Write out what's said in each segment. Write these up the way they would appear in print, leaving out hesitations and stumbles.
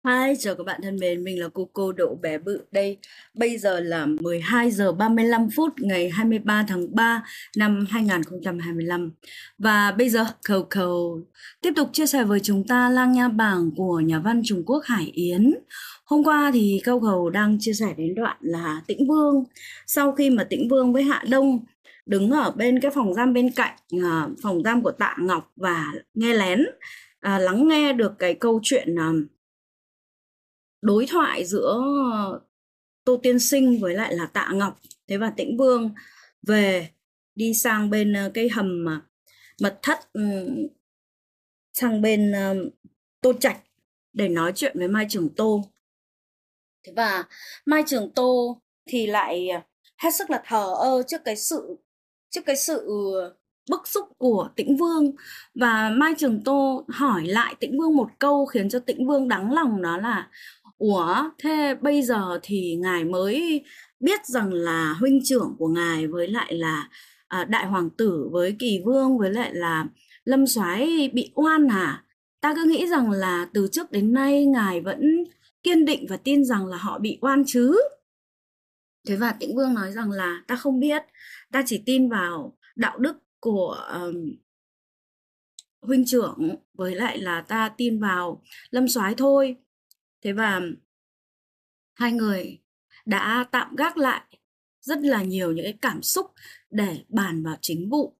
Hi, chào các bạn thân mến, mình là cô Đậu bé bự đây. Bây giờ là 12 giờ 35 phút ngày 23 tháng 3 năm 2025. Và bây giờ Cầu tiếp tục chia sẻ với chúng ta Lang Nha Bảng của nhà văn Trung Quốc Hải Yến. Hôm qua thì Cầu đang chia sẻ đến đoạn là Tĩnh Vương. Sau khi mà Tĩnh Vương với Hạ Đông đứng ở bên cái phòng giam bên cạnh phòng giam của Tạ Ngọc và nghe lén, lắng nghe được cái câu chuyện đối thoại giữa Tô Tiên Sinh với lại là Tạ Ngọc. Thế và Tĩnh Vương về đi sang bên cái hầm mật thất, sang bên Tô Trạch để nói chuyện với Mai Trường Tô. Thế và Mai Trường Tô thì lại hết sức là thờ ơ trước cái sự bức xúc của Tĩnh Vương, và Mai Trường Tô hỏi lại Tĩnh Vương một câu khiến cho Tĩnh Vương đắng lòng, đó là: Ủa, thế bây giờ thì ngài mới biết rằng là huynh trưởng của ngài với lại là đại hoàng tử với Kỳ Vương với lại là Lâm Soái bị oan à? Ta cứ nghĩ rằng là từ trước đến nay ngài vẫn kiên định và tin rằng là họ bị oan chứ. Thế và Tĩnh Vương nói rằng là ta không biết, ta chỉ tin vào đạo đức của huynh trưởng với lại là ta tin vào Lâm Soái thôi. Thế và hai người đã tạm gác lại rất là nhiều những cái cảm xúc để bàn vào chính vụ.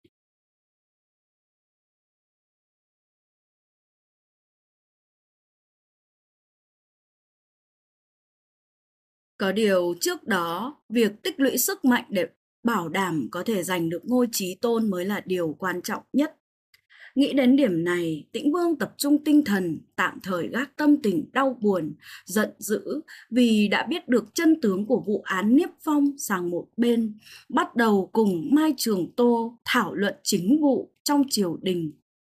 Có điều trước đó, việc tích lũy sức mạnh để bảo đảm có thể giành được ngôi chí tôn mới là điều quan trọng nhất. Nghĩ đến điểm này, Tĩnh Vương tập trung tinh thần, tạm thời gác tâm tình đau buồn, giận dữ vì đã biết được chân tướng của vụ án Niếp Phong sang một bên, bắt đầu cùng Mai Trường Tô thảo luận chính vụ trong triều đình.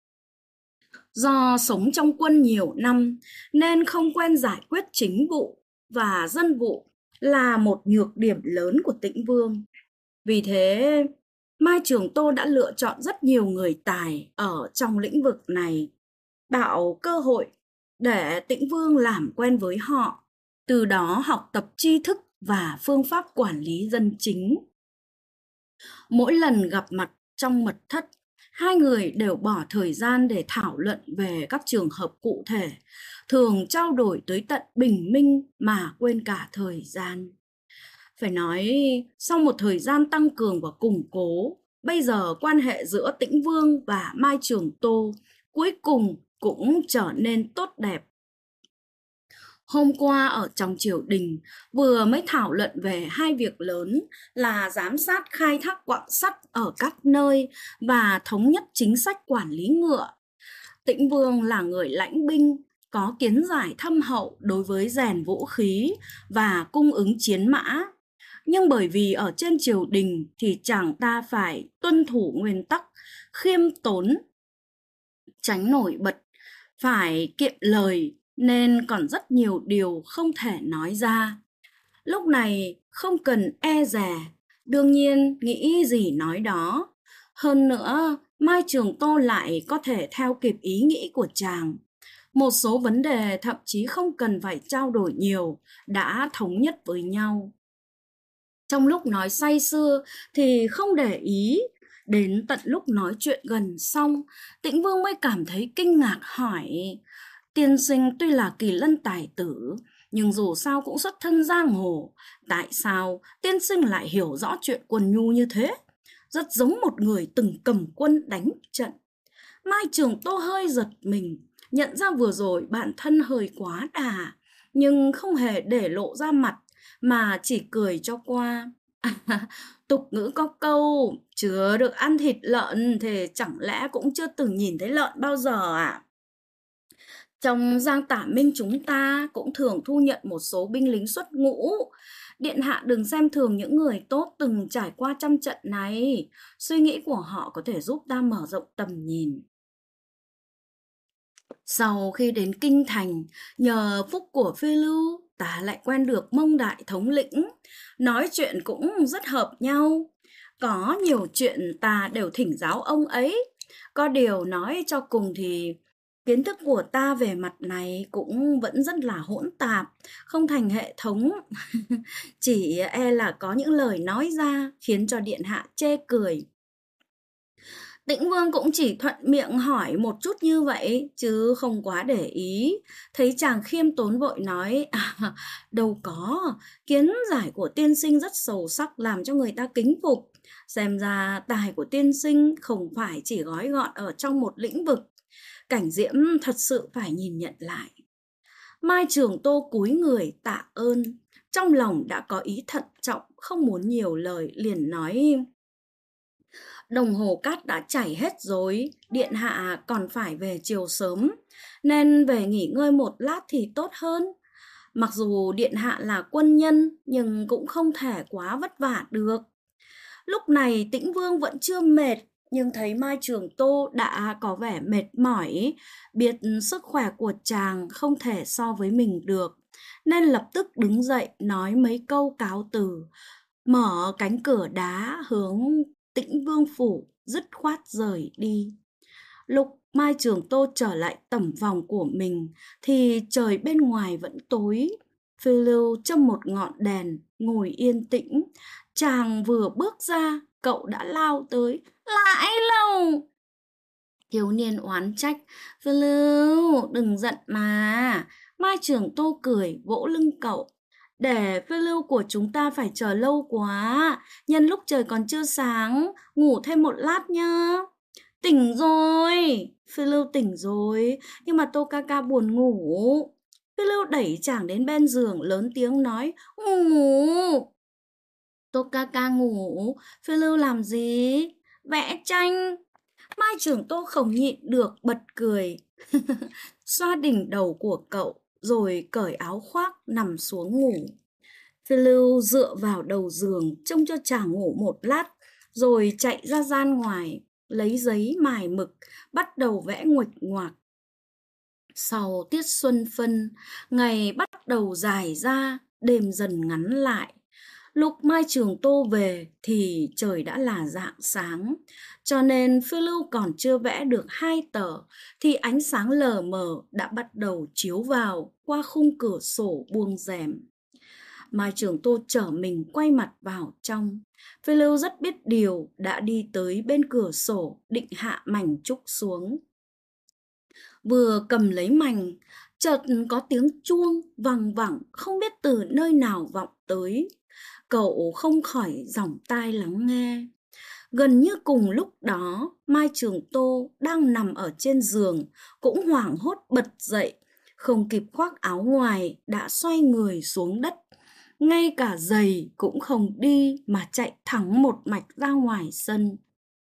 Do sống trong quân nhiều năm nên không quen giải quyết chính vụ và dân vụ là một nhược điểm lớn của Tĩnh Vương. Vì thế, Mai Trường Tô đã lựa chọn rất nhiều người tài ở trong lĩnh vực này, tạo cơ hội để Tĩnh Vương làm quen với họ, từ đó học tập tri thức và phương pháp quản lý dân chính. Mỗi lần gặp mặt trong mật thất, hai người đều bỏ thời gian để thảo luận về các trường hợp cụ thể, thường trao đổi tới tận bình minh mà quên cả thời gian. Phải nói, sau một thời gian tăng cường và củng cố, bây giờ quan hệ giữa Tĩnh Vương và Mai Trường Tô cuối cùng cũng trở nên tốt đẹp. Hôm qua ở trong triều đình vừa mới thảo luận về hai việc lớn là giám sát khai thác quặng sắt ở các nơi và thống nhất chính sách quản lý ngựa. Tĩnh Vương là người lãnh binh, có kiến giải thâm hậu đối với rèn vũ khí và cung ứng chiến mã. Nhưng bởi vì ở trên triều đình thì chàng ta phải tuân thủ nguyên tắc khiêm tốn, tránh nổi bật, phải kiệm lời nên còn rất nhiều điều không thể nói ra. Lúc này không cần e dè, đương nhiên nghĩ gì nói đó. Hơn nữa, Mai Trường Tô lại có thể theo kịp ý nghĩ của chàng. Một số vấn đề thậm chí không cần phải trao đổi nhiều, đã thống nhất với nhau. Trong lúc nói say sưa thì không để ý, đến tận lúc nói chuyện gần xong, Tĩnh Vương mới cảm thấy kinh ngạc hỏi: Tiên sinh tuy là kỳ lân tài tử, nhưng dù sao cũng xuất thân giang hồ, tại sao tiên sinh lại hiểu rõ chuyện quân nhu như thế? Rất giống một người từng cầm quân đánh trận. Mai Trường Tô hơi giật mình, nhận ra vừa rồi bản thân hơi quá đà, nhưng không hề để lộ ra mặt mà chỉ cười cho qua. Tục ngữ có câu chưa được ăn thịt lợn thì chẳng lẽ cũng chưa từng nhìn thấy lợn bao giờ à? Trong Giang Tả Minh chúng ta cũng thường thu nhận một số binh lính xuất ngũ. Điện hạ đừng xem thường những người tốt từng trải qua trăm trận này. Suy nghĩ của họ có thể giúp ta mở rộng tầm nhìn. Sau khi đến Kinh Thành, nhờ phúc của Phi Lưu, ta lại quen được Mông Đại thống lĩnh. Nói chuyện cũng rất hợp nhau. Có nhiều chuyện ta đều thỉnh giáo ông ấy. Có điều nói cho cùng thì Kiến thức của ta về mặt này cũng vẫn rất là hỗn tạp, không thành hệ thống. Chỉ e là có những lời nói ra khiến cho điện hạ chê cười. Tĩnh Vương cũng chỉ thuận miệng hỏi một chút như vậy, chứ không quá để ý. Thấy chàng khiêm tốn vội nói, đâu có, kiến giải của tiên sinh rất sâu sắc làm cho người ta kính phục. Xem ra tài của tiên sinh không phải chỉ gói gọn ở trong một lĩnh vực. Cảnh Diễm thật sự phải nhìn nhận lại. Mai Trường Tô cúi người tạ ơn, trong lòng đã có ý thận trọng, không muốn nhiều lời, liền nói: Đồng hồ cát đã chảy hết rồi, điện hạ còn phải về chiều sớm, nên về nghỉ ngơi một lát thì tốt hơn. Mặc dù điện hạ là quân nhân, nhưng cũng không thể quá vất vả được. Lúc này Tĩnh Vương vẫn chưa mệt, nhưng thấy Mai Trường Tô đã có vẻ mệt mỏi, biết sức khỏe của chàng không thể so với mình được, nên lập tức đứng dậy nói mấy câu cáo từ, mở cánh cửa đá hướng Tĩnh Vương phủ, dứt khoát rời đi. Lúc Mai Trường Tô trở lại tẩm phòng của mình thì trời bên ngoài vẫn tối. Phiêu Lưu châm một ngọn đèn, ngồi yên tĩnh. Chàng vừa bước ra, cậu đã lao tới. Lại lâu! Thiếu niên oán trách. Phiêu Lưu, đừng giận mà. Mai Trường Tô cười, vỗ lưng cậu. Để phiêu lưu của chúng ta phải chờ lâu quá. Nhân lúc trời còn chưa sáng, ngủ thêm một lát nhá. Tỉnh rồi, phiêu lưu tỉnh rồi, nhưng mà Tô ca ca buồn ngủ. Phiêu lưu đẩy chàng đến bên giường, lớn tiếng nói, ngủ. Tô ca ca ngủ, phiêu lưu làm gì? Vẽ tranh. Mai Trường Tô không nhịn được bật cười. Xoa đỉnh đầu của cậu, rồi cởi áo khoác nằm xuống ngủ. Phiêu Lưu dựa vào đầu giường trông cho chàng ngủ một lát, rồi chạy ra gian ngoài, lấy giấy mài mực, bắt đầu vẽ nguệch ngoạc. Sau tiết xuân phân, ngày bắt đầu dài ra, đêm dần ngắn lại. Lúc Mai Trường Tô về thì trời đã là rạng sáng, cho nên Phiêu Lưu còn chưa vẽ được 2 tờ thì ánh sáng lờ mờ đã bắt đầu chiếu vào qua khung cửa sổ buông rèm. Mai Trường Tô trở mình quay mặt vào trong. Phiêu Lưu rất biết điều, đã đi tới bên cửa sổ định hạ mảnh trúc xuống. Vừa cầm lấy mảnh, chợt có tiếng chuông vằng vẳng không biết từ nơi nào vọng tới. Cậu không khỏi dòng tai lắng nghe. Gần như cùng lúc đó, Mai Trường Tô đang nằm ở trên giường, cũng hoảng hốt bật dậy, không kịp khoác áo ngoài đã xoay người xuống đất. Ngay cả giày cũng không đi mà chạy thẳng một mạch ra ngoài sân.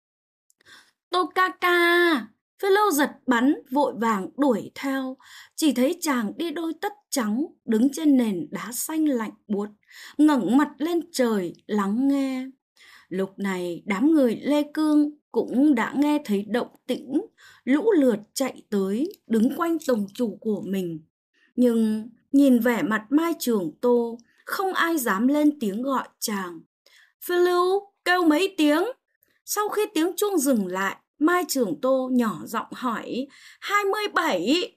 Tô ca ca! Phiêu Lưu giật bắn vội vàng đuổi theo, chỉ thấy chàng đi đôi tất trắng đứng trên nền đá xanh lạnh buốt, ngẩng mặt lên trời lắng nghe. Lúc này đám người Lê Cương cũng đã nghe thấy động tĩnh, lũ lượt chạy tới đứng quanh tông chủ của mình. Nhưng nhìn vẻ mặt Mai Trường Tô, không ai dám lên tiếng gọi chàng. Phiêu Lưu kêu mấy tiếng. Sau khi tiếng chuông dừng lại, Mai Trường Tô nhỏ giọng hỏi 27.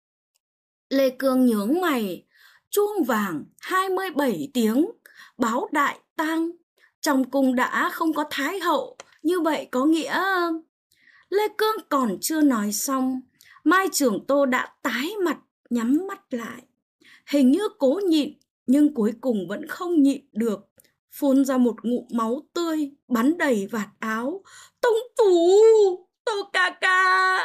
Lê Cương nhướng mày. Chuông vàng 27 tiếng, báo đại tang. Trong cung đã không có thái hậu, như vậy có nghĩa... Lê Cương còn chưa nói xong, Mai Trường Tô đã tái mặt, nhắm mắt lại. Hình như cố nhịn, nhưng cuối cùng vẫn không nhịn được. Phun ra một ngụm máu tươi, bắn đầy vạt áo. Tông chủ! Tô ca ca!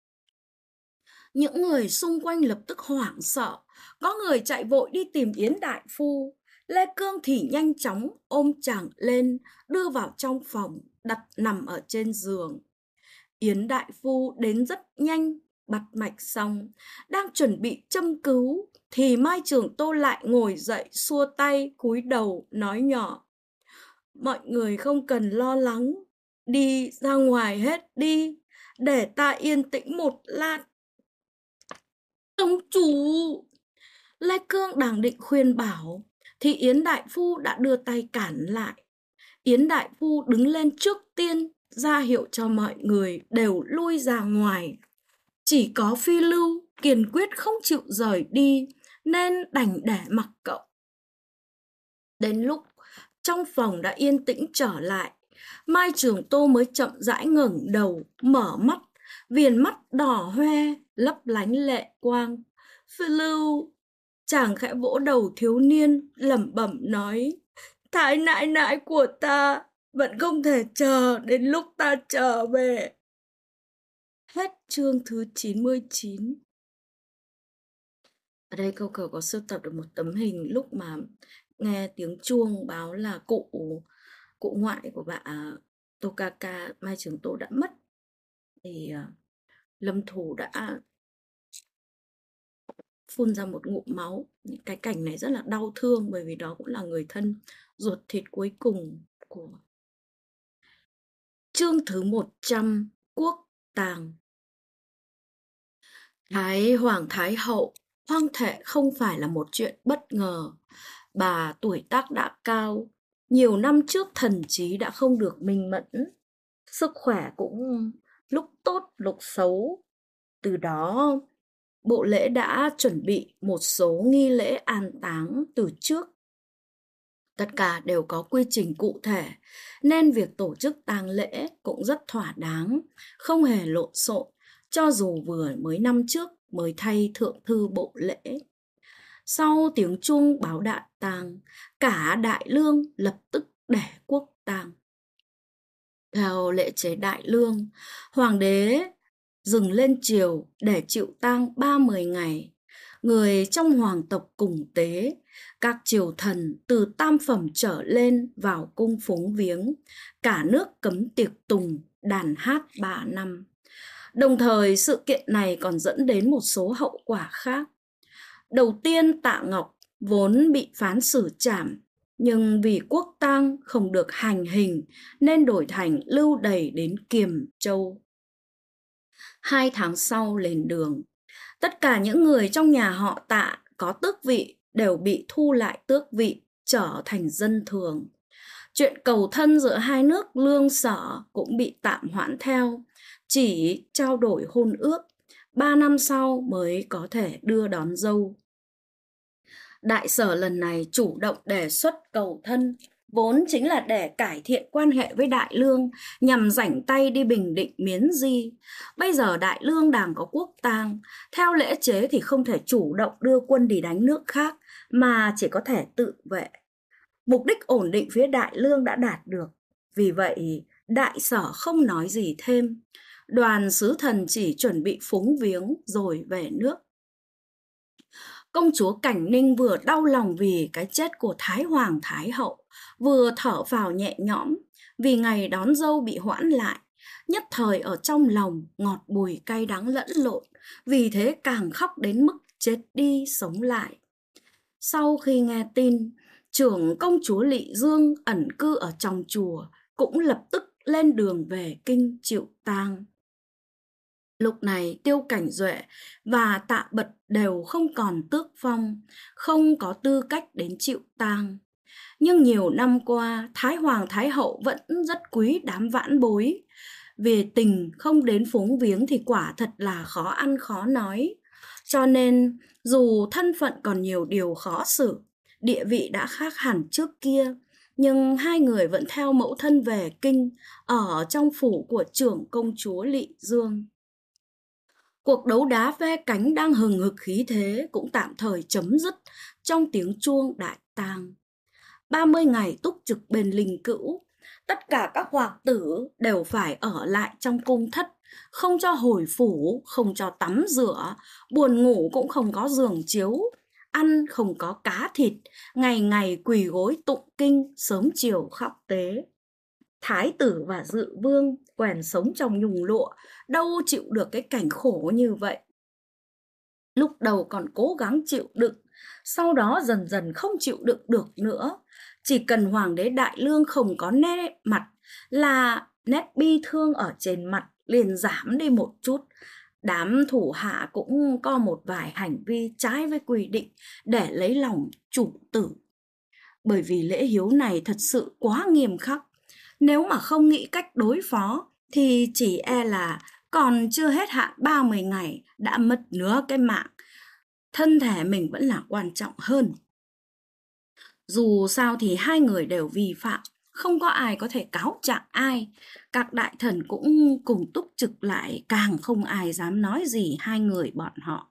Những người xung quanh lập tức hoảng sợ. Có người chạy vội đi tìm Yến đại phu. Lê Cương thì nhanh chóng ôm chàng lên, đưa vào trong phòng, đặt nằm ở trên giường. Yến đại phu đến rất nhanh, bắt mạch xong, đang chuẩn bị châm cứu, thì Mai Trường Tô lại ngồi dậy xua tay, cúi đầu, nói nhỏ. Mọi người không cần lo lắng, đi ra ngoài hết đi, để ta yên tĩnh một lát. Tông chủ! Lê Cương đang định khuyên bảo, thì Yến đại phu đã đưa tay cản lại. Yến đại phu đứng lên trước tiên, ra hiệu cho mọi người đều lui ra ngoài. Chỉ có Phi Lưu kiên quyết không chịu rời đi, nên đành để mặc cậu. Đến lúc trong phòng đã yên tĩnh trở lại, Mai Trường Tô mới chậm rãi ngẩng đầu, mở mắt, viền mắt đỏ hoe, lấp lánh lệ quang. Phi Lưu, chàng khẽ vỗ đầu thiếu niên, lẩm bẩm nói, Thái nãi nãi của ta vẫn không thể chờ đến lúc ta trở về. Hết chương thứ 99. Ở đây Câu Cờ có sưu tập được một tấm hình lúc mà nghe tiếng chuông báo là cụ ngoại của bà Tokaka Mai Trường Tô đã mất. Thì Lâm Thủ đã phun ra một ngụm máu. Cái cảnh này rất là đau thương, bởi vì đó cũng là người thân ruột thịt cuối cùng của. Chương thứ 100, Quốc tàng. Thái Hoàng Thái Hậu hoang thệ không phải là một chuyện bất ngờ. Bà tuổi tác đã cao, nhiều năm trước thần trí đã không được minh mẫn, sức khỏe cũng lúc tốt lúc xấu. Từ đó bộ lễ đã chuẩn bị một số nghi lễ an táng từ trước. Tất cả đều có quy trình cụ thể, nên việc tổ chức tang lễ cũng rất thỏa đáng, không hề lộn xộn, cho dù vừa mới năm trước mới thay thượng thư bộ lễ. Sau tiếng chuông báo đại tang, cả Đại Lương lập tức để quốc tang. Theo lễ chế Đại Lương, hoàng đế dừng lên triều để chịu tang 30 ngày. Người trong hoàng tộc cùng tế, các triều thần từ tam phẩm trở lên vào cung phúng viếng, cả nước cấm tiệc tùng, đàn hát 3 năm. Đồng thời sự kiện này còn dẫn đến một số hậu quả khác. Đầu tiên, Tạ Ngọc vốn bị phán xử trảm, nhưng vì quốc tang không được hành hình nên đổi thành lưu đày đến Kiềm Châu. 2 tháng sau lên đường, tất cả những người trong nhà họ Tạ có tước vị đều bị thu lại tước vị, trở thành dân thường. Chuyện cầu thân giữa hai nước Lương Sở cũng bị tạm hoãn theo, chỉ trao đổi hôn ước, 3 năm sau mới có thể đưa đón dâu. Đại Sở lần này chủ động đề xuất cầu thân, vốn chính là để cải thiện quan hệ với Đại Lương, nhằm rảnh tay đi bình định Miến Di. Bây giờ Đại Lương đang có quốc tang, theo lễ chế thì không thể chủ động đưa quân đi đánh nước khác, mà chỉ có thể tự vệ. Mục đích ổn định phía Đại Lương đã đạt được, vì vậy Đại Sở không nói gì thêm. Đoàn sứ thần chỉ chuẩn bị phúng viếng rồi về nước. Công chúa Cảnh Ninh vừa đau lòng vì cái chết của Thái Hoàng Thái Hậu, vừa thở phào nhẹ nhõm vì ngày đón dâu bị hoãn lại. Nhất thời ở trong lòng ngọt bùi cay đắng lẫn lộn, vì thế càng khóc đến mức chết đi sống lại. Sau khi nghe tin, trưởng công chúa Lị Dương ẩn cư ở trong chùa cũng lập tức lên đường về kinh chịu tang. Lúc này Tiêu Cảnh Duệ và Tạ Bật đều không còn tước phong, không có tư cách đến chịu tang. Nhưng nhiều năm qua, Thái Hoàng Thái Hậu vẫn rất quý đám vãn bối. Về tình không đến phúng viếng thì quả thật là khó ăn khó nói. Cho nên, dù thân phận còn nhiều điều khó xử, địa vị đã khác hẳn trước kia, nhưng hai người vẫn theo mẫu thân về kinh, ở trong phủ của trưởng công chúa Lị Dương. Cuộc đấu đá ve cánh đang hừng hực khí thế cũng tạm thời chấm dứt trong tiếng chuông đại tang. 30 ngày túc trực bên linh cữu, tất cả các hoàng tử đều phải ở lại trong cung thất, không cho hồi phủ, không cho tắm rửa, buồn ngủ cũng không có giường chiếu, ăn không có cá thịt, ngày ngày quỳ gối tụng kinh, sớm chiều khóc tế. Thái tử và dự vương quèn sống trong nhung lụa, đâu chịu được cái cảnh khổ như vậy. Lúc đầu còn cố gắng chịu đựng, sau đó dần dần không chịu đựng được nữa. Chỉ cần hoàng đế Đại Lương không có nét mặt là nét bi thương ở trên mặt liền giảm đi một chút. Đám thủ hạ cũng có một vài hành vi trái với quy định để lấy lòng chủ tử. Bởi vì lễ hiếu này thật sự quá nghiêm khắc, nếu mà không nghĩ cách đối phó thì chỉ e là còn chưa hết hạn 30 ngày đã mất nửa cái mạng. Thân thể mình vẫn là quan trọng hơn. Dù sao thì hai người đều vi phạm, không có ai có thể cáo trạng ai. Các đại thần cũng cùng túc trực lại, càng không ai dám nói gì hai người bọn họ.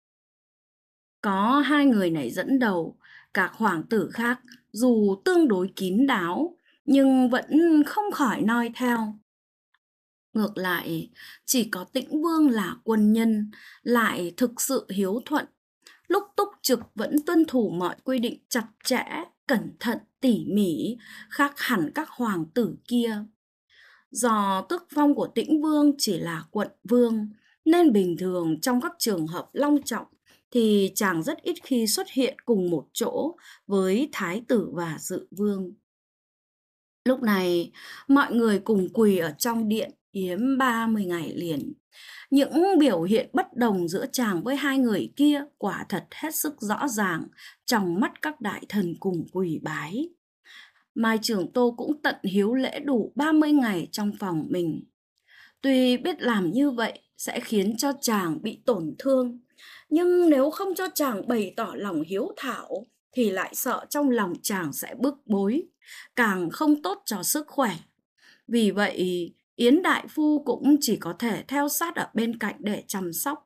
Có hai người này dẫn đầu, các hoàng tử khác dù tương đối kín đáo nhưng vẫn không khỏi noi theo. Ngược lại, chỉ có Tĩnh Vương là quân nhân, lại thực sự hiếu thuận. Lúc túc trực vẫn tuân thủ mọi quy định chặt chẽ, cẩn thận, tỉ mỉ, khác hẳn các hoàng tử kia. Do tước phong của Tĩnh Vương chỉ là quận vương, nên bình thường trong các trường hợp long trọng thì chàng rất ít khi xuất hiện cùng một chỗ với thái tử và dự vương. Lúc này, mọi người cùng quỳ ở trong điện yếm 30 ngày liền. Những biểu hiện bất đồng giữa chàng với hai người kia quả thật hết sức rõ ràng trong mắt các đại thần cùng quỳ bái. Mai Trường Tô cũng tận hiếu lễ đủ 30 ngày trong phòng mình. Tuy biết làm như vậy sẽ khiến cho chàng bị tổn thương, nhưng nếu không cho chàng bày tỏ lòng hiếu thảo thì lại sợ trong lòng chàng sẽ bức bối, càng không tốt cho sức khỏe. Vì vậy, Yến Đại Phu cũng chỉ có thể theo sát ở bên cạnh để chăm sóc.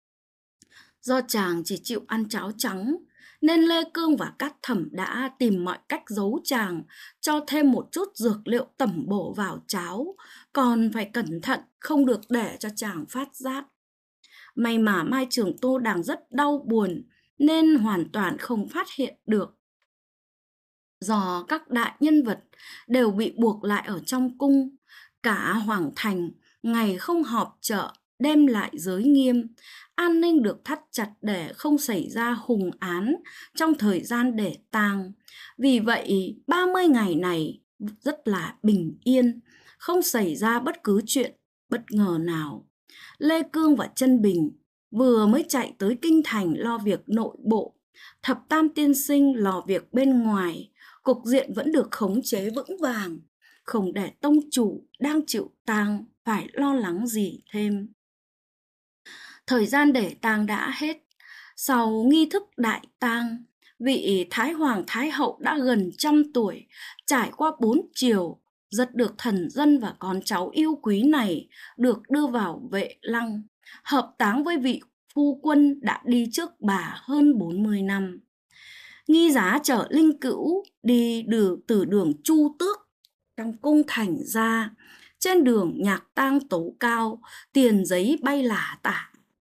Do chàng chỉ chịu ăn cháo trắng, nên Lê Cương và Cát Thẩm đã tìm mọi cách giấu chàng, cho thêm một chút dược liệu tẩm bổ vào cháo, còn phải cẩn thận không được để cho chàng phát giác. May mà Mai Trường Tô đang rất đau buồn, nên hoàn toàn không phát hiện được. Do các đại nhân vật đều bị buộc lại ở trong cung, cả hoàng thành ngày không họp chợ, đêm lại giới nghiêm, an ninh được thắt chặt để không xảy ra hùng án trong thời gian để tang. Vì vậy 30 ngày này rất là bình yên, không xảy ra bất cứ chuyện bất ngờ nào. Lê Cương và Chân Bình vừa mới chạy tới kinh thành lo việc nội bộ, Thập Tam tiên sinh lo việc bên ngoài, cục diện vẫn được khống chế vững vàng, không để tông chủ đang chịu tang phải lo lắng gì thêm. Thời gian để tang đã hết. Sau nghi thức đại tang, vị Thái Hoàng Thái Hậu đã gần 100 tuổi, trải qua 4 triều, rất được thần dân và con cháu yêu quý này được đưa vào Vệ Lăng, hợp táng với vị phu quân đã đi trước bà hơn 40 năm. Nghi giá chở linh cữu đi từ đường Chu Tước trong cung thành ra, trên đường nhạc tang tấu cao, tiền giấy bay lả tả.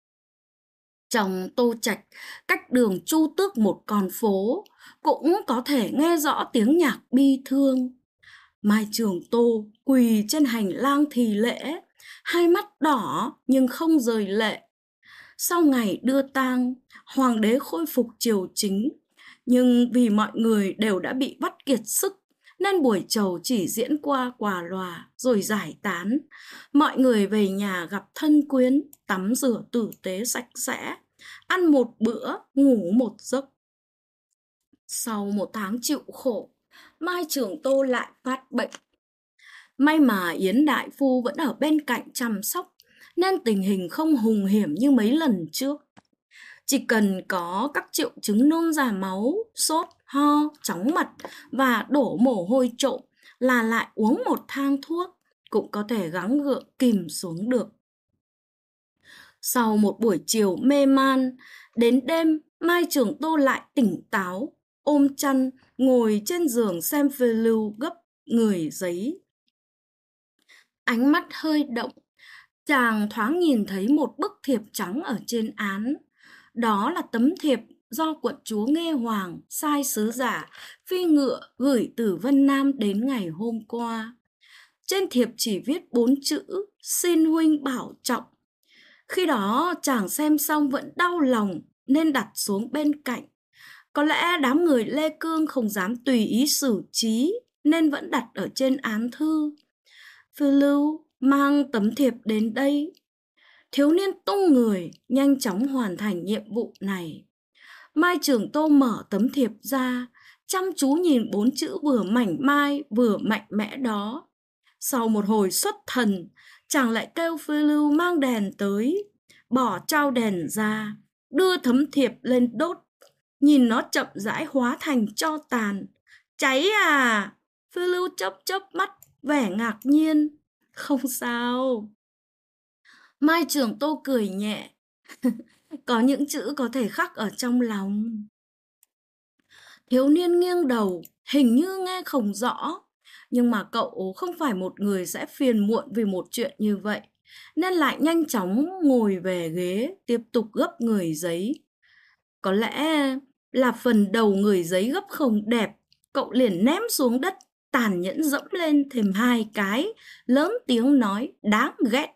Trong Tô Trạch, cách đường Chu Tước một con phố, cũng có thể nghe rõ tiếng nhạc bi thương. Mai Trường Tô quỳ trên hành lang thì lễ, hai mắt đỏ nhưng không rời lệ. Sau ngày đưa tang, hoàng đế khôi phục triều chính, nhưng vì mọi người đều đã bị vắt kiệt sức, nên buổi trầu chỉ diễn qua quả lòa rồi giải tán. Mọi người về nhà gặp thân quyến, tắm rửa tử tế sạch sẽ, ăn một bữa, ngủ một giấc. Sau 1 tháng chịu khổ, Mai Trường Tô lại phát bệnh. May mà Yến Đại Phu vẫn ở bên cạnh chăm sóc, nên tình hình không hùng hiểm như mấy lần trước. Chỉ cần có các triệu chứng nôn ra máu, sốt, ho, chóng mặt và đổ mồ hôi trộm là lại uống một thang thuốc, cũng có thể gắng gượng kìm xuống được. Sau một buổi chiều mê man, đến đêm Mai Trường Tô lại tỉnh táo, ôm chăn, ngồi trên giường xem phiêu lưu gấp người giấy. Ánh mắt hơi động, chàng thoáng nhìn thấy một bức thiệp trắng ở trên án. Đó là tấm thiệp do quận chúa Nghê Hoàng sai sứ giả phi ngựa gửi từ Vân Nam đến ngày hôm qua. Trên thiệp chỉ viết 4 chữ: xin huynh bảo trọng. Khi đó chàng xem xong vẫn đau lòng nên đặt xuống bên cạnh. Có lẽ đám người Lê Cương không dám tùy ý xử trí nên vẫn đặt ở trên án thư. Phiêu lưu mang tấm thiệp đến đây. Thiếu niên tung người nhanh chóng hoàn thành nhiệm vụ này. Mai Trường Tô mở tấm thiệp ra, chăm chú nhìn 4 chữ vừa mảnh mai vừa mạnh mẽ đó. Sau một hồi xuất thần, chàng lại kêu phiêu lưu mang đèn tới, bỏ trao đèn ra, đưa thấm thiệp lên đốt, nhìn nó chậm rãi hóa thành tro tàn. Cháy à? Phiêu lưu chớp chớp mắt, vẻ ngạc nhiên. Không sao. Mai Trường Tô cười nhẹ. Có những chữ có thể khắc ở trong lòng. Thiếu niên nghiêng đầu, hình như nghe không rõ. Nhưng mà cậu không phải một người sẽ phiền muộn vì một chuyện như vậy, nên lại nhanh chóng ngồi về ghế, tiếp tục gấp người giấy. Có lẽ là phần đầu người giấy gấp không đẹp, cậu liền ném xuống đất, tàn nhẫn dẫm lên thêm 2 cái, lớn tiếng nói đáng ghét.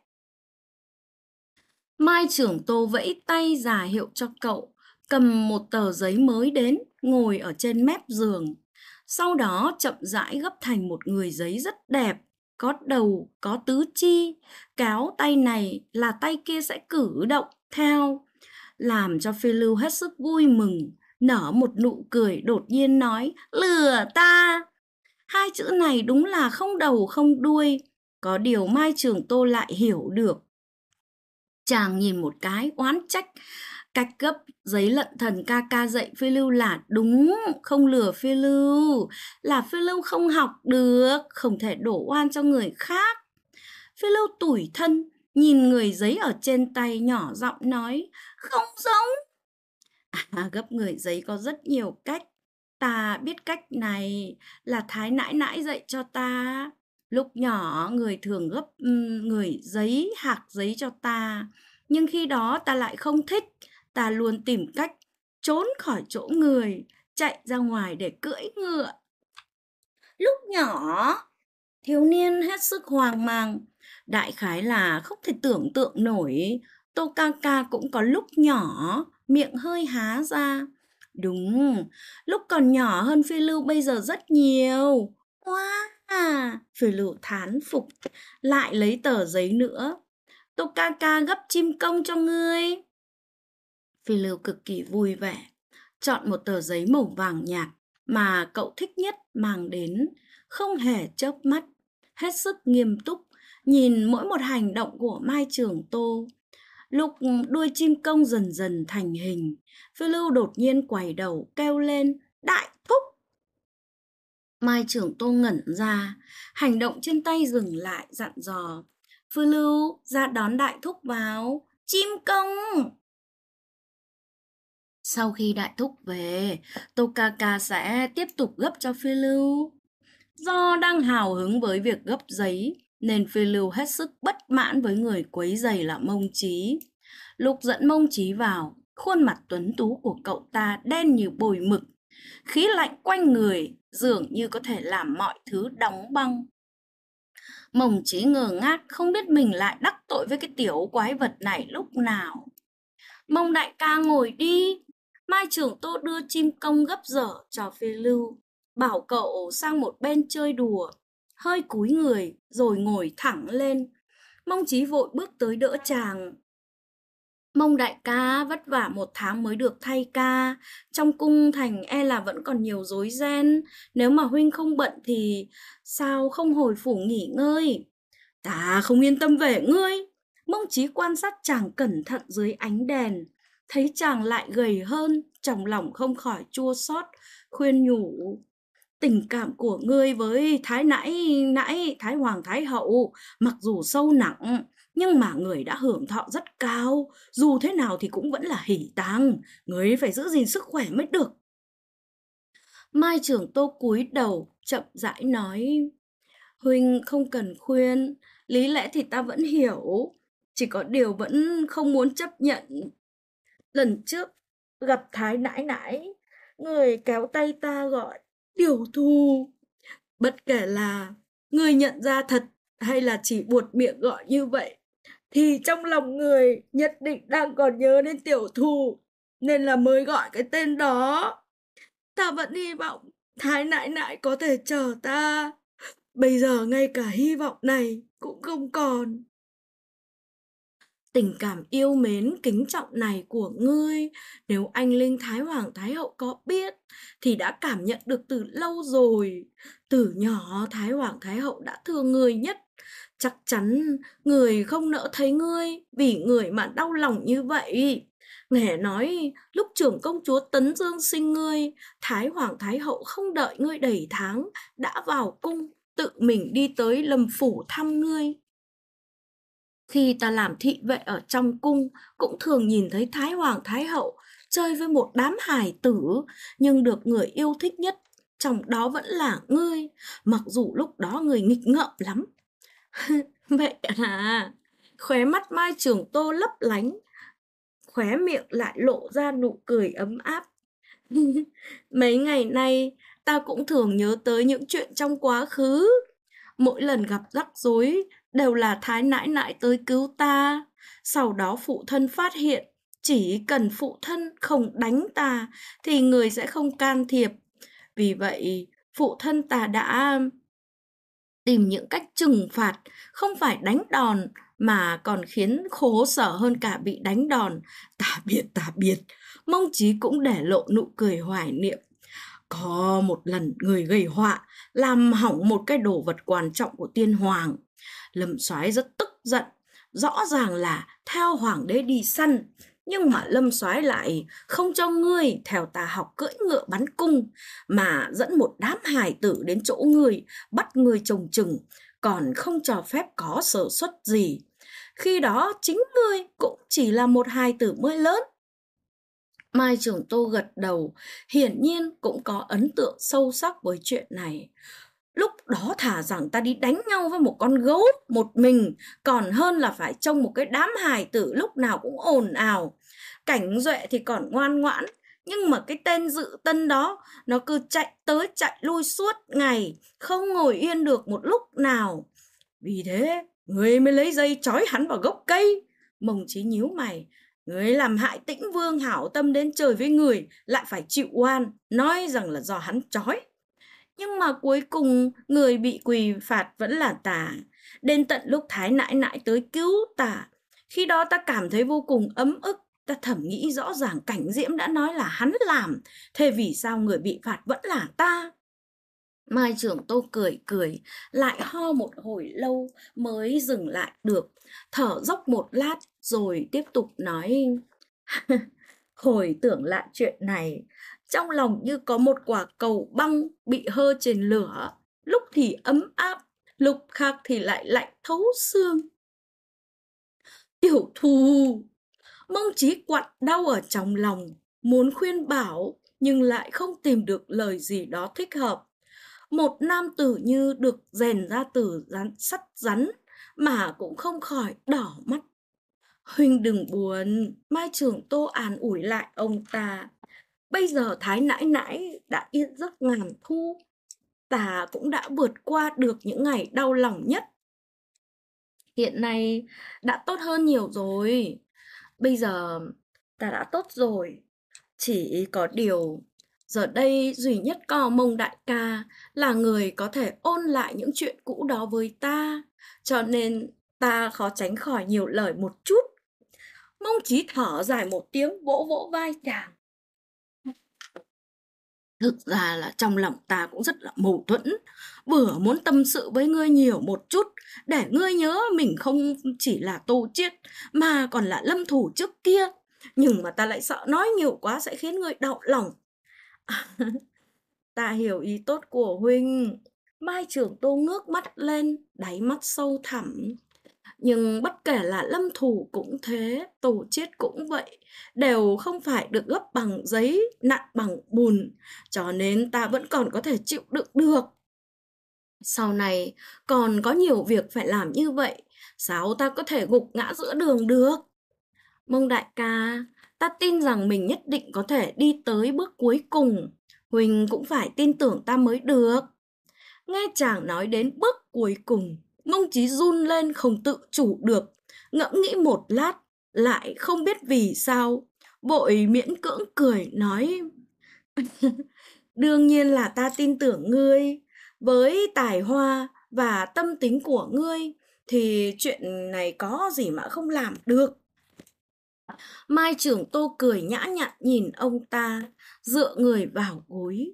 Mai Trưởng Tô vẫy tay ra hiệu cho cậu, cầm một tờ giấy mới đến, ngồi ở trên mép giường. Sau đó chậm rãi gấp thành một người giấy rất đẹp, có đầu, có tứ chi, kéo tay này là tay kia sẽ cử động theo, làm cho Phi Lưu hết sức vui mừng, nở một nụ cười đột nhiên nói, lừa ta. 2 chữ này đúng là không đầu không đuôi, có điều Mai Trường Tô lại hiểu được. Chàng nhìn một cái oán trách, cách gấp giấy lận thần ca ca dạy Phi Lưu là đúng, không lừa Phi Lưu, là Phi Lưu không học được, không thể đổ oan cho người khác. Phi Lưu tủi thân, nhìn người giấy ở trên tay nhỏ giọng nói, không giống. Gấp người giấy có rất nhiều cách, ta biết cách này là Thái nãi nãi dạy cho ta. Lúc nhỏ người thường gấp người giấy, hạc giấy cho ta, nhưng khi đó ta lại không thích, ta luôn tìm cách trốn khỏi chỗ người, chạy ra ngoài để cưỡi ngựa. Lúc nhỏ, thiếu niên hết sức hoang mang, đại khái là không thể tưởng tượng nổi. Tô ca ca cũng có lúc nhỏ, miệng hơi há ra. Đúng, lúc còn nhỏ hơn Phi Lưu bây giờ rất nhiều. Wow, Phi Lưu thán phục, lại lấy tờ giấy nữa. Tô ca ca gấp chim công cho ngươi. Phi Lưu cực kỳ vui vẻ, chọn một tờ giấy màu vàng nhạt mà cậu thích nhất mang đến, không hề chớp mắt, hết sức nghiêm túc, nhìn mỗi một hành động của Mai Trường Tô. Lúc đuôi chim công dần dần thành hình, Phi Lưu đột nhiên quay đầu kêu lên, đại thúc. Mai Trường Tô ngẩn ra, hành động trên tay dừng lại, dặn dò, Phi Lưu ra đón đại thúc vào. Chim công. Sau khi đại thúc về, Tô ca ca sẽ tiếp tục gấp cho Phi Lưu. Do đang hào hứng với việc gấp giấy, nên Phi Lưu hết sức bất mãn với người quấy giày là Mông Chí. Lúc dẫn Mông Chí vào, khuôn mặt tuấn tú của cậu ta đen như bồi mực, khí lạnh quanh người dường như có thể làm mọi thứ đóng băng. Mông Chí ngơ ngác, không biết mình lại đắc tội với cái tiểu quái vật này lúc nào. Mông đại ca ngồi đi. Mai Trường Tô đưa chim công gấp dở cho Phi Lưu, bảo cậu sang một bên chơi đùa, hơi cúi người rồi ngồi thẳng lên. Mông Chí vội bước tới đỡ chàng. Mông đại ca vất vả 1 tháng mới được thay ca, trong cung thành e là vẫn còn nhiều rối ren, nếu mà huynh không bận thì sao không hồi phủ nghỉ ngơi? Ta không yên tâm về ngươi. Mông Chí quan sát chàng cẩn thận dưới ánh đèn, thấy chàng lại gầy hơn, trong lòng không khỏi chua xót, khuyên nhủ. Tình cảm của ngươi với Thái Hoàng Thái Hậu mặc dù sâu nặng, nhưng mà người đã hưởng thọ rất cao, dù thế nào thì cũng vẫn là hỷ tang, ngươi phải giữ gìn sức khỏe mới được. Mai Trường Tô cúi đầu, chậm rãi nói, huynh không cần khuyên, lý lẽ thì ta vẫn hiểu, chỉ có điều vẫn không muốn chấp nhận. Lần trước gặp Thái nãi nãi, người kéo tay ta gọi điều thu. Bất kể là người nhận ra thật hay là chỉ buột miệng gọi như vậy, thì trong lòng người nhất định đang còn nhớ đến tiểu thu, nên là mới gọi cái tên đó. Ta vẫn hy vọng Thái nãi nãi có thể chờ ta. Bây giờ ngay cả hy vọng này cũng không còn. Tình cảm yêu mến kính trọng này của ngươi, nếu anh linh Thái Hoàng Thái Hậu có biết thì đã cảm nhận được từ lâu rồi. Từ nhỏ Thái Hoàng Thái Hậu đã thương người nhất. Chắc chắn người không nỡ thấy ngươi vì người mà đau lòng như vậy. Nghe nói lúc trưởng công chúa Tấn Dương sinh ngươi, Thái Hoàng Thái Hậu không đợi ngươi đầy tháng đã vào cung, tự mình đi tới Lâm phủ thăm ngươi. Khi ta làm thị vệ ở trong cung, cũng thường nhìn thấy Thái Hoàng Thái Hậu chơi với một đám hài tử, nhưng được người yêu thích nhất trong đó vẫn là ngươi, mặc dù lúc đó người nghịch ngợm lắm. Vậy à? Khóe mắt Mai Trường Tô lấp lánh, khóe miệng lại lộ ra nụ cười ấm áp. Mấy ngày nay, ta cũng thường nhớ tới những chuyện trong quá khứ. Mỗi lần gặp rắc rối đều là Thái nãi nãi tới cứu ta. Sau đó phụ thân phát hiện, chỉ cần phụ thân không đánh ta thì người sẽ không can thiệp. Vì vậy, phụ thân ta đã tìm những cách trừng phạt, không phải đánh đòn mà còn khiến khổ sở hơn cả bị đánh đòn. Ta biết, Mông Chí cũng để lộ nụ cười hoài niệm. Có một lần người gây họa làm hỏng một cái đồ vật quan trọng của tiên hoàng. Lâm Soái rất tức giận, rõ ràng là theo hoàng đế đi săn, nhưng mà Lâm Soái lại không cho ngươi theo ta học cưỡi ngựa bắn cung, mà dẫn một đám hài tử đến chỗ ngươi, bắt ngươi trông chừng, còn không cho phép có sơ suất gì. Khi đó chính ngươi cũng chỉ là một hài tử mới lớn. Mai Trường Tô gật đầu, hiển nhiên cũng có ấn tượng sâu sắc với chuyện này. Lúc đó thà rằng ta đi đánh nhau với một con gấu một mình, còn hơn là phải trông một cái đám hài tử lúc nào cũng ồn ào. Cảnh Duệ thì còn ngoan ngoãn, nhưng mà cái tên Dự Tân đó, nó cứ chạy tới chạy lui suốt ngày, không ngồi yên được một lúc nào. Vì thế, người mới lấy dây trói hắn vào gốc cây. Mông Chí nhíu mày. Người làm hại Tĩnh Vương hảo tâm đến trời với người, lại phải chịu oan, nói rằng là do hắn trói. Nhưng mà cuối cùng người bị quỳ phạt vẫn là ta. Đến tận lúc Thái nãi nãi tới cứu ta, khi đó ta cảm thấy vô cùng ấm ức. Ta thầm nghĩ rõ ràng Cảnh Diễm đã nói là hắn làm, thế vì sao người bị phạt vẫn là ta? Mai Trường Tô cười cười, lại ho một hồi lâu mới dừng lại được, thở dốc một lát rồi tiếp tục nói. Hồi tưởng lại chuyện này, trong lòng như có một quả cầu băng bị hơ trên lửa, lúc thì ấm áp, lúc khác thì lại lạnh thấu xương. Tiểu Thu, Mông Chí quặn đau ở trong lòng, muốn khuyên bảo nhưng lại không tìm được lời gì đó thích hợp. Một nam tử như được rèn ra từ sắt rắn mà cũng không khỏi đỏ mắt. Huynh đừng buồn, Mai Trường Tô an ủi lại ông ta. Bây giờ Thái nãi nãi đã yên giấc ngàn thu, ta cũng đã vượt qua được những ngày đau lòng nhất. Hiện nay đã tốt hơn nhiều rồi. Bây giờ ta đã tốt rồi. Chỉ có điều, giờ đây duy nhất có Mông đại ca là người có thể ôn lại những chuyện cũ đó với ta. Cho nên ta khó tránh khỏi nhiều lời một chút. Mông Chí thở dài một tiếng, vỗ vỗ vai chàng. Thực ra là trong lòng ta cũng rất là mâu thuẫn, vừa muốn tâm sự với ngươi nhiều một chút, để ngươi nhớ mình không chỉ là Tô Chiết, mà còn là Lâm Thủ trước kia. Nhưng mà ta lại sợ nói nhiều quá sẽ khiến ngươi đau lòng. Ta hiểu ý tốt của huynh. Mai Trường Tô ngước mắt lên, đáy mắt sâu thẳm. Nhưng bất kể là Lâm Thủ cũng thế, Tổ Chiết cũng vậy, đều không phải được gấp bằng giấy, nặn bằng bùn, cho nên ta vẫn còn có thể chịu đựng được. Sau này còn có nhiều việc phải làm như vậy, sao ta có thể gục ngã giữa đường được? Mông đại ca, ta tin rằng mình nhất định có thể đi tới bước cuối cùng, Huỳnh cũng phải tin tưởng ta mới được. Nghe chàng nói đến bước cuối cùng, Mông Chí run lên không tự chủ được, ngẫm nghĩ một lát, lại không biết vì sao, vội miễn cưỡng cười nói. Đương nhiên là ta tin tưởng ngươi, với tài hoa và tâm tính của ngươi, thì chuyện này có gì mà không làm được. Mai Trưởng Tô cười nhã nhặn nhìn ông ta, dựa người vào gối.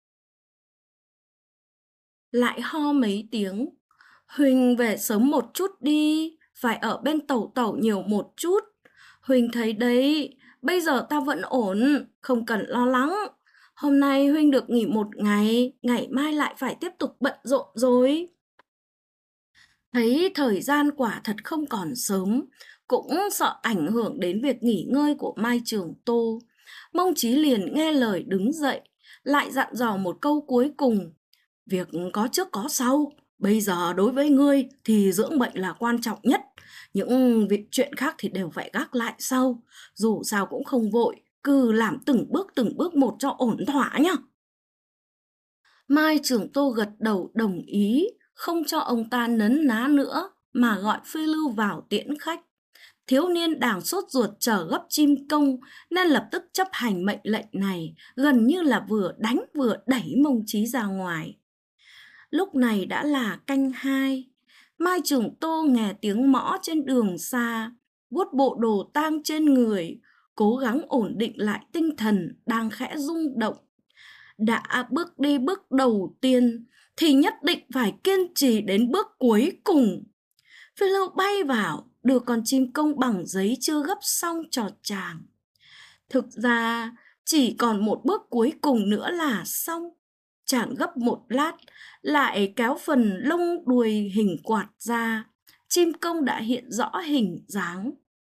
Lại ho mấy tiếng. Huỳnh về sớm một chút đi, phải ở bên Tẩu Tẩu nhiều một chút. Huỳnh thấy đấy, bây giờ ta vẫn ổn, không cần lo lắng. Hôm nay Huỳnh được nghỉ một ngày, ngày mai lại phải tiếp tục bận rộn rồi. Thấy thời gian quả thật không còn sớm, cũng sợ ảnh hưởng đến việc nghỉ ngơi của Mai Trường Tô. Mông Chí liền nghe lời đứng dậy, lại dặn dò một câu cuối cùng. Việc có trước có sau, bây giờ đối với ngươi thì dưỡng bệnh là quan trọng nhất. Những việc chuyện khác thì đều phải gác lại sau. Dù sao cũng không vội, cứ làm từng bước một cho ổn thỏa nhá. Mai Trường Tô gật đầu đồng ý, không cho ông ta nấn ná nữa, mà gọi Phi Lưu vào tiễn khách. Thiếu niên đang sốt ruột chờ gấp chim công, nên lập tức chấp hành mệnh lệnh này, gần như là vừa đánh vừa đẩy Mông Chí ra ngoài. Lúc này đã là canh 2. Mai Trường Tô nghe tiếng mõ trên đường xa, vuốt bộ đồ tang trên người, cố gắng ổn định lại tinh thần đang khẽ rung động. Đã bước đi bước đầu tiên thì nhất định phải kiên trì đến bước cuối cùng. Phi Lưu bay vào, đưa con chim công bằng giấy chưa gấp xong cho chàng. Thực ra chỉ còn một bước cuối cùng nữa là xong. Chàng gấp một lát, lại kéo phần lông đuôi hình quạt ra. Chim công đã hiện rõ hình dáng.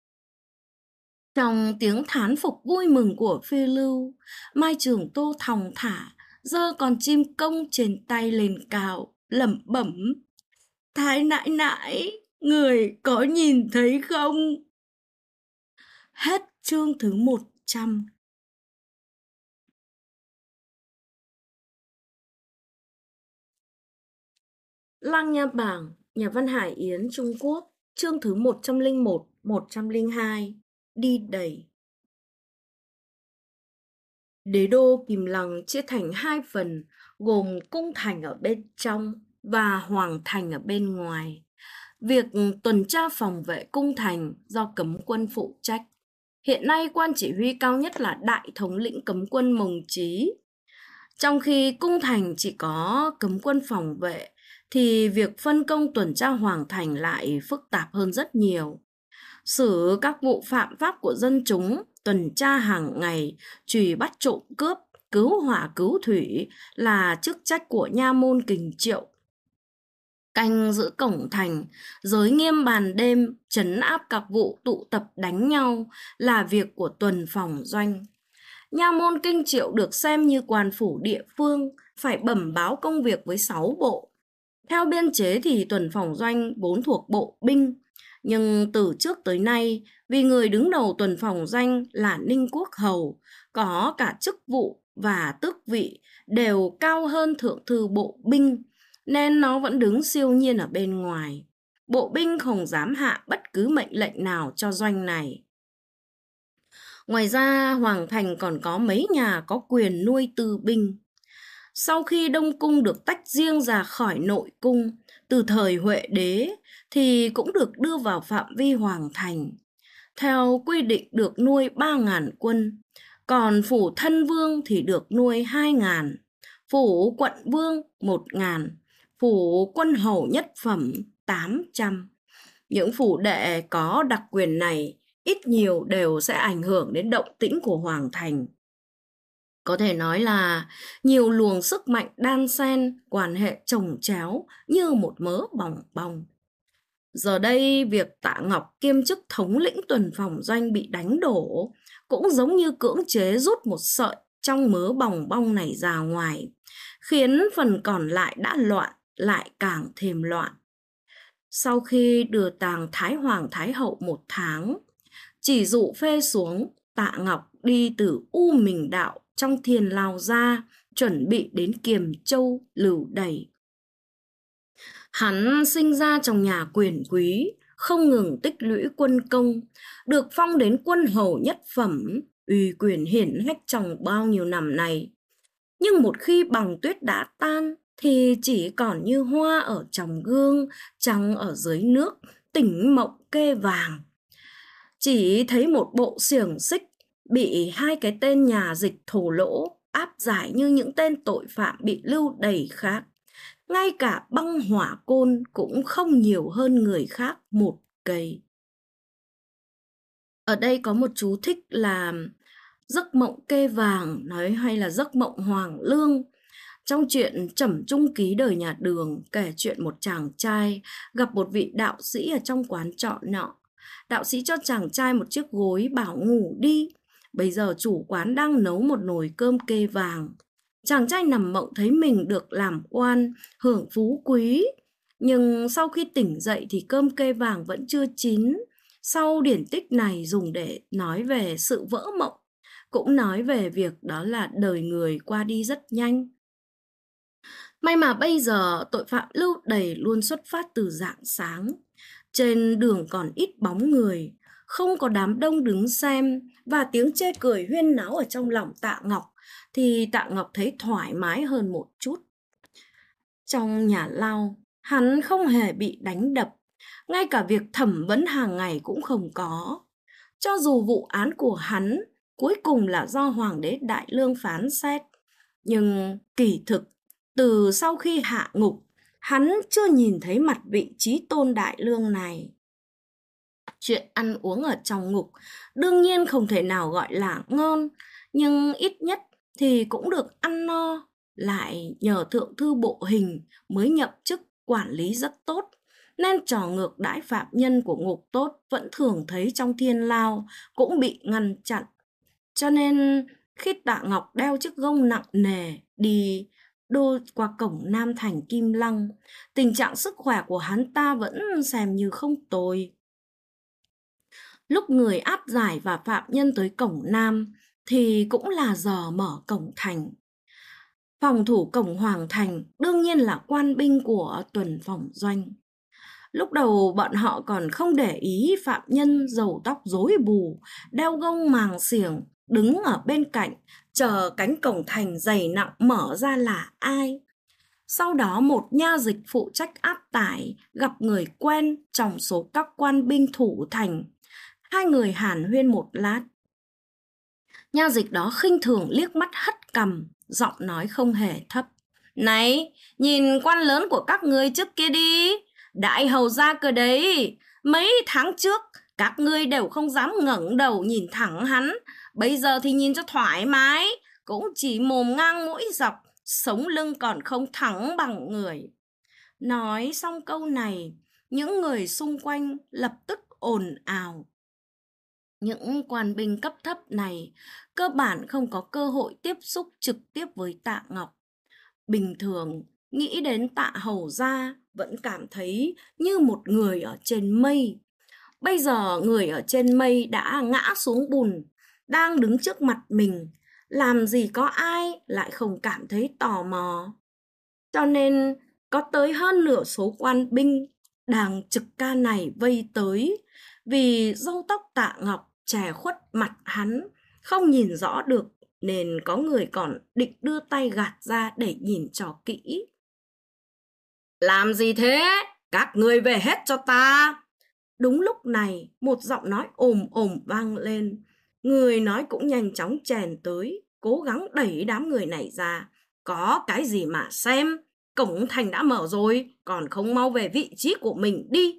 Trong tiếng thán phục vui mừng của Phi Lưu, Mai Trường Tô thong thả, giơ con chim công trên tay lên cao, lẩm bẩm. Thái nãi nãi, người có nhìn thấy không? Hết chương thứ 100. Lăng Nha Bảng, nhà văn Hải Yến, Trung Quốc, chương thứ 101, 102, đi đầy. Đế đô Kìm Lăng chia thành 2 phần, gồm cung thành ở bên trong và hoàng thành ở bên ngoài. Việc tuần tra phòng vệ cung thành do cấm quân phụ trách. Hiện nay quan chỉ huy cao nhất là đại thống lĩnh cấm quân Mông Chí. Trong khi cung thành chỉ có cấm quân phòng vệ, thì việc phân công tuần tra hoàng thành lại phức tạp hơn rất nhiều. Xử các vụ phạm pháp của dân chúng, tuần tra hàng ngày, truy bắt trộm cướp, cứu hỏa cứu thủy là chức trách của nha môn Kình Triệu. Canh giữ cổng thành, giới nghiêm ban đêm, trấn áp các vụ tụ tập đánh nhau là việc của tuần phòng doanh. Nha môn Kinh Triệu được xem như quan phủ địa phương, phải bẩm báo công việc với 6 bộ. Theo biên chế thì tuần phòng doanh vốn thuộc bộ binh, nhưng từ trước tới nay, vì người đứng đầu tuần phòng doanh là Ninh Quốc Hầu, có cả chức vụ và tước vị đều cao hơn thượng thư bộ binh, nên nó vẫn đứng siêu nhiên ở bên ngoài. Bộ binh không dám hạ bất cứ mệnh lệnh nào cho doanh này. Ngoài ra, Hoàng Thành còn có mấy nhà có quyền nuôi tư binh. Sau khi Đông Cung được tách riêng ra khỏi nội cung từ thời Huệ Đế thì cũng được đưa vào phạm vi Hoàng Thành. Theo quy định được nuôi 3.000 quân, còn phủ thân vương thì được nuôi 2.000, phủ quận vương 1.000, phủ quân hầu nhất phẩm 800. Những phủ đệ có đặc quyền này ít nhiều đều sẽ ảnh hưởng đến động tĩnh của Hoàng Thành. Có thể nói là nhiều luồng sức mạnh đan xen, quan hệ chồng chéo như một mớ bòng bong. Giờ đây, việc Tạ Ngọc kiêm chức thống lĩnh tuần phòng doanh bị đánh đổ cũng giống như cưỡng chế rút một sợi trong mớ bòng bong này ra ngoài, khiến phần còn lại đã loạn lại càng thêm loạn. Sau khi đưa tàng Thái Hoàng Thái Hậu 1 tháng, chỉ dụ phê xuống, Tạ Ngọc đi từ U Minh Đạo trong Thiền Lào ra, chuẩn bị đến Kiềm Châu Lửu Đày. Hắn sinh ra trong nhà quyền quý, không ngừng tích lũy quân công, được phong đến quân hầu nhất phẩm, uy quyền hiển hách trong bao nhiêu năm này. Nhưng một khi Bằng Tuyết đã tan, thì chỉ còn như hoa ở trong gương, trăng ở dưới nước, tỉnh mộng kê vàng. Chỉ thấy một bộ xiềng xích bị hai cái tên nhà dịch thổ lỗ áp giải như những tên tội phạm bị lưu đày khác. Ngay cả băng hỏa côn cũng không nhiều hơn người khác một cây. Ở đây có một chú thích là giấc mộng kê vàng nói hay là giấc mộng hoàng lương. Trong truyện Trẩm Trung Ký đời nhà Đường kể chuyện một chàng trai gặp một vị đạo sĩ ở trong quán trọ nọ. Đạo sĩ cho chàng trai một chiếc gối bảo ngủ đi. Bây giờ chủ quán đang nấu một nồi cơm kê vàng. Chàng trai nằm mộng thấy mình được làm quan, hưởng phú quý. Nhưng sau khi tỉnh dậy thì cơm kê vàng vẫn chưa chín. Sau điển tích này dùng để nói về sự vỡ mộng, cũng nói về việc đó là đời người qua đi rất nhanh. May mà bây giờ tội phạm lưu đày luôn xuất phát từ rạng sáng. Trên đường còn ít bóng người, không có đám đông đứng xem và tiếng chê cười huyên náo ở trong lòng Tạ Ngọc thì Tạ Ngọc thấy thoải mái hơn một chút. Trong nhà lao, hắn không hề bị đánh đập, ngay cả việc thẩm vấn hàng ngày cũng không có. Cho dù vụ án của hắn cuối cùng là do Hoàng đế Đại Lương phán xét, nhưng kỳ thực từ sau khi hạ ngục, hắn chưa nhìn thấy mặt vị chí tôn Đại Lương này. Chuyện ăn uống ở trong ngục đương nhiên không thể nào gọi là ngon, nhưng ít nhất thì cũng được ăn no. Lại nhờ thượng thư bộ hình mới nhậm chức quản lý rất tốt, nên trò ngược đãi phạm nhân của ngục tốt vẫn thường thấy trong thiên lao cũng bị ngăn chặn. Cho nên khi Tạ Ngọc đeo chiếc gông nặng nề đi đô qua cổng Nam thành Kim Lăng, tình trạng sức khỏe của hắn ta vẫn xem như không tồi. Lúc người áp giải và phạm nhân tới cổng Nam thì cũng là giờ mở cổng thành. Phòng thủ cổng Hoàng thành đương nhiên là quan binh của tuần phòng doanh. Lúc đầu bọn họ còn không để ý phạm nhân râu tóc rối bù, đeo gông màng xiềng, đứng ở bên cạnh, chờ cánh cổng thành dày nặng mở ra là ai. Sau đó một nha dịch phụ trách áp tải gặp người quen trong số các quan binh thủ thành. Hai người hàn huyên một lát. Nha dịch đó khinh thường liếc mắt hất cằm, giọng nói không hề thấp. Này, nhìn quan lớn của các ngươi trước kia đi. Đại hầu gia cơ đấy. Mấy tháng trước, các ngươi đều không dám ngẩng đầu nhìn thẳng hắn. Bây giờ thì nhìn cho thoải mái, cũng chỉ mồm ngang mũi dọc, sống lưng còn không thẳng bằng người. Nói xong câu này, những người xung quanh lập tức ồn ào. Những quan binh cấp thấp này cơ bản không có cơ hội tiếp xúc trực tiếp với Tạ Ngọc. Bình thường, nghĩ đến Tạ hầu gia vẫn cảm thấy như một người ở trên mây. Bây giờ người ở trên mây đã ngã xuống bùn, đang đứng trước mặt mình. Làm gì có ai lại không cảm thấy tò mò. Cho nên có tới hơn nửa số quan binh đang trực ca này vây tới, vì râu tóc Tạ Ngọc che khuất mặt hắn, không nhìn rõ được, nên có người còn định đưa tay gạt ra để nhìn cho kỹ. Làm gì thế? Các ngươi về hết cho ta. Đúng lúc này, một giọng nói ồm ồm vang lên. Người nói cũng nhanh chóng chèn tới, cố gắng đẩy đám người này ra. Có cái gì mà xem, cổng thành đã mở rồi, còn không mau về vị trí của mình đi.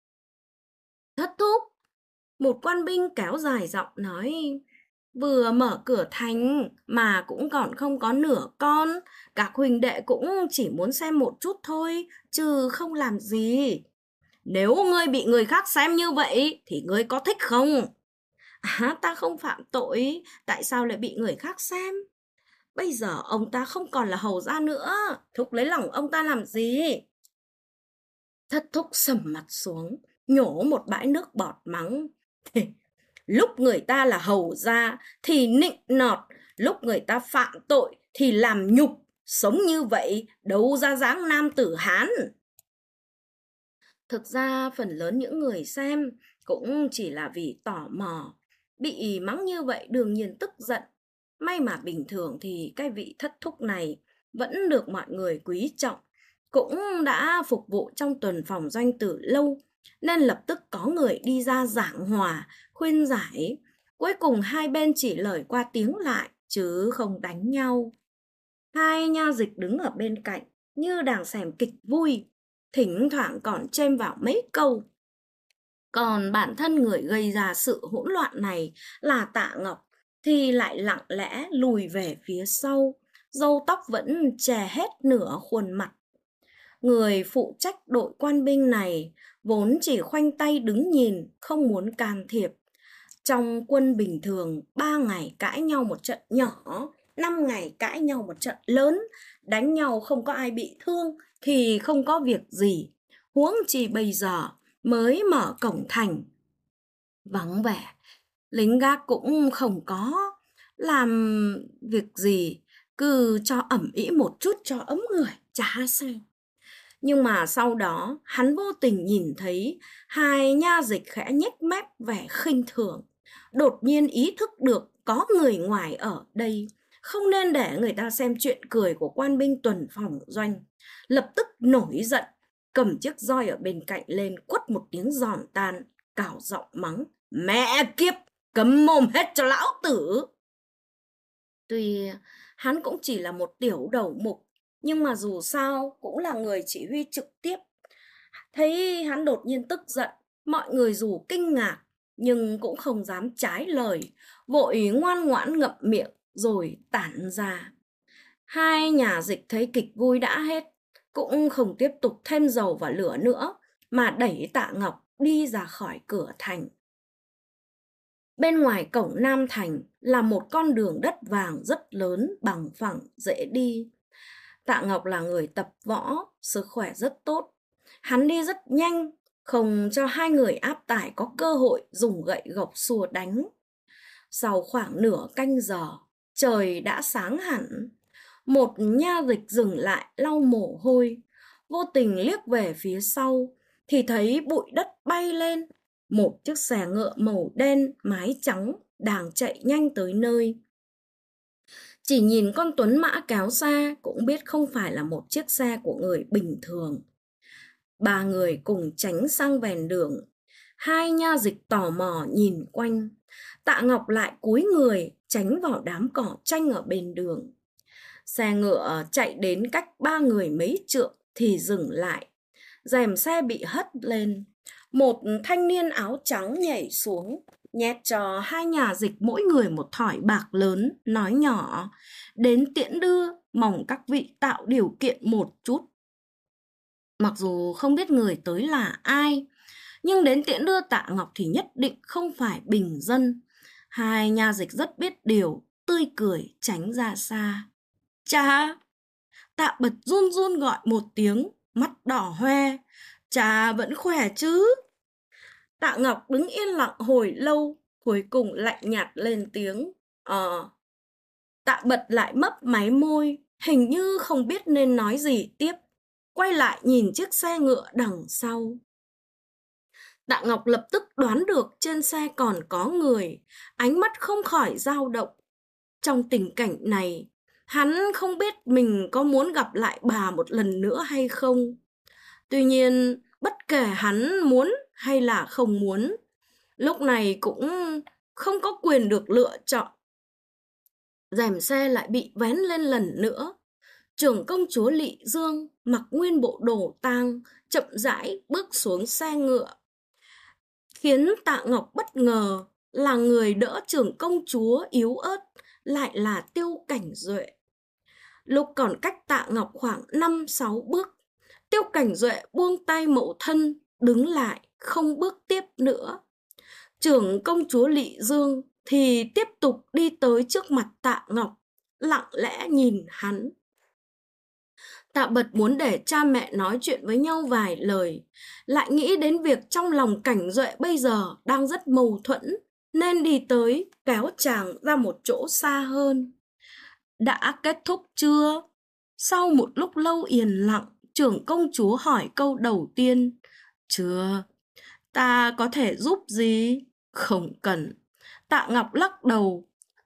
Thất thúc, một quan binh kéo dài giọng nói, vừa mở cửa thành mà cũng còn không có nửa con, các huynh đệ cũng chỉ muốn xem một chút thôi, chứ không làm gì. Nếu ngươi bị người khác xem như vậy thì ngươi có thích không? Ta không phạm tội, tại sao lại bị người khác xem? Bây giờ ông ta không còn là hầu gia nữa, thúc lấy lòng ông ta làm gì? Thất thúc sầm mặt xuống, nhổ một bãi nước bọt mắng. Lúc người ta là hầu gia thì nịnh nọt, lúc người ta phạm tội thì làm nhục, sống như vậy đâu ra dáng nam tử Hán. Thực ra phần lớn những người xem cũng chỉ là vì tò mò, bị mắng như vậy đương nhiên tức giận. May mà bình thường thì cái vị thất thúc này vẫn được mọi người quý trọng, cũng đã phục vụ trong tuần phòng doanh từ lâu, nên lập tức có người đi ra giảng hòa, khuyên giải. Cuối cùng hai bên chỉ lời qua tiếng lại, chứ không đánh nhau. Hai nha dịch đứng ở bên cạnh, như đang xem kịch vui, thỉnh thoảng còn chêm vào mấy câu. Còn bản thân người gây ra sự hỗn loạn này là Tạ Ngọc, thì lại lặng lẽ lùi về phía sau, râu tóc vẫn che hết nửa khuôn mặt. Người phụ trách đội quan binh này vốn chỉ khoanh tay đứng nhìn, không muốn can thiệp. Trong quân bình thường, 3 ngày cãi nhau một trận nhỏ, 5 ngày cãi nhau một trận lớn, đánh nhau không có ai bị thương thì không có việc gì. Huống chi bây giờ mới mở cổng thành, vắng vẻ, lính gác cũng không có, làm việc gì, cứ cho ẩm ĩ một chút cho ấm người, chả sao. Nhưng mà sau đó, hắn vô tình nhìn thấy hai nha dịch khẽ nhếch mép vẻ khinh thường. Đột nhiên ý thức được có người ngoài ở đây, không nên để người ta xem chuyện cười của quan binh tuần phòng doanh. Lập tức nổi giận, cầm chiếc roi ở bên cạnh lên quất một tiếng giòn tan, cào giọng mắng: "Mẹ kiếp, cấm mồm hết cho lão tử!" Tuy hắn cũng chỉ là một tiểu đầu mục, nhưng mà dù sao cũng là người chỉ huy trực tiếp. Thấy hắn đột nhiên tức giận, mọi người dù kinh ngạc nhưng cũng không dám trái lời, vội ngoan ngoãn ngậm miệng rồi tản ra. Hai nhà dịch thấy kịch vui đã hết, cũng không tiếp tục thêm dầu vào lửa nữa, mà đẩy Tạ Ngọc đi ra khỏi cửa thành. Bên ngoài cổng Nam Thành là một con đường đất vàng rất lớn, bằng phẳng, dễ đi. Tạ Ngọc là người tập võ, sức khỏe rất tốt. Hắn đi rất nhanh, không cho hai người áp tải có cơ hội dùng gậy gộc xua đánh. Sau khoảng nửa canh giờ, trời đã sáng hẳn. Một nha dịch dừng lại lau mồ hôi, vô tình liếc về phía sau thì thấy bụi đất bay lên. Một chiếc xe ngựa màu đen mái trắng đang chạy nhanh tới nơi. Chỉ nhìn con tuấn mã kéo xa cũng biết không phải là một chiếc xe của người bình thường. Ba người cùng tránh sang ven đường. Hai nha dịch tò mò nhìn quanh. Tạ Ngọc lại cúi người tránh vào đám cỏ tranh ở bên đường. Xe ngựa chạy đến cách ba người mấy trượng thì dừng lại. Rèm xe bị hất lên. Một thanh niên áo trắng nhảy xuống, nhét cho hai nhà dịch mỗi người một thỏi bạc lớn, nói nhỏ: "Đến tiễn đưa, mong các vị tạo điều kiện một chút." Mặc dù không biết người tới là ai, nhưng đến tiễn đưa Tạ Ngọc thì nhất định không phải bình dân. Hai nha dịch rất biết điều, tươi cười tránh ra xa. "Cha!" Tạ Bật run run gọi một tiếng, mắt đỏ hoe. "Cha vẫn khỏe chứ?" Tạ Ngọc đứng yên lặng hồi lâu, cuối cùng lạnh nhạt lên tiếng: Tạ Bật lại mấp máy môi, hình như không biết nên nói gì tiếp, quay lại nhìn chiếc xe ngựa đằng sau. Tạ Ngọc lập tức đoán được trên xe còn có người, ánh mắt không khỏi dao động. Trong tình cảnh này, hắn không biết mình có muốn gặp lại bà một lần nữa hay không. Tuy nhiên, bất kể hắn muốn hay là không muốn, lúc này cũng không có quyền được lựa chọn. Rèm xe lại bị vén lên lần nữa. Trưởng công chúa Lị Dương mặc nguyên bộ đồ tang, chậm rãi bước xuống xe ngựa. Khiến Tạ Ngọc bất ngờ là người đỡ trưởng công chúa yếu ớt lại là Tiêu Cảnh Duệ. Lúc còn cách Tạ Ngọc khoảng 5-6 bước, Tiêu Cảnh Duệ buông tay mẫu thân, đứng lại, không bước tiếp nữa. Trưởng công chúa Lị Dương thì tiếp tục đi tới trước mặt Tạ Ngọc, lặng lẽ nhìn hắn. Tạ Bật muốn để cha mẹ nói chuyện với nhau vài lời, lại nghĩ đến việc trong lòng Cảnh Duệ bây giờ đang rất mâu thuẫn, nên đi tới kéo chàng ra một chỗ xa hơn. "Đã kết thúc chưa?" Sau một lúc lâu yên lặng, trưởng công chúa hỏi câu đầu tiên. "Chưa." "Ta có thể giúp gì?" "Không cần." Tạ Ngọc lắc đầu.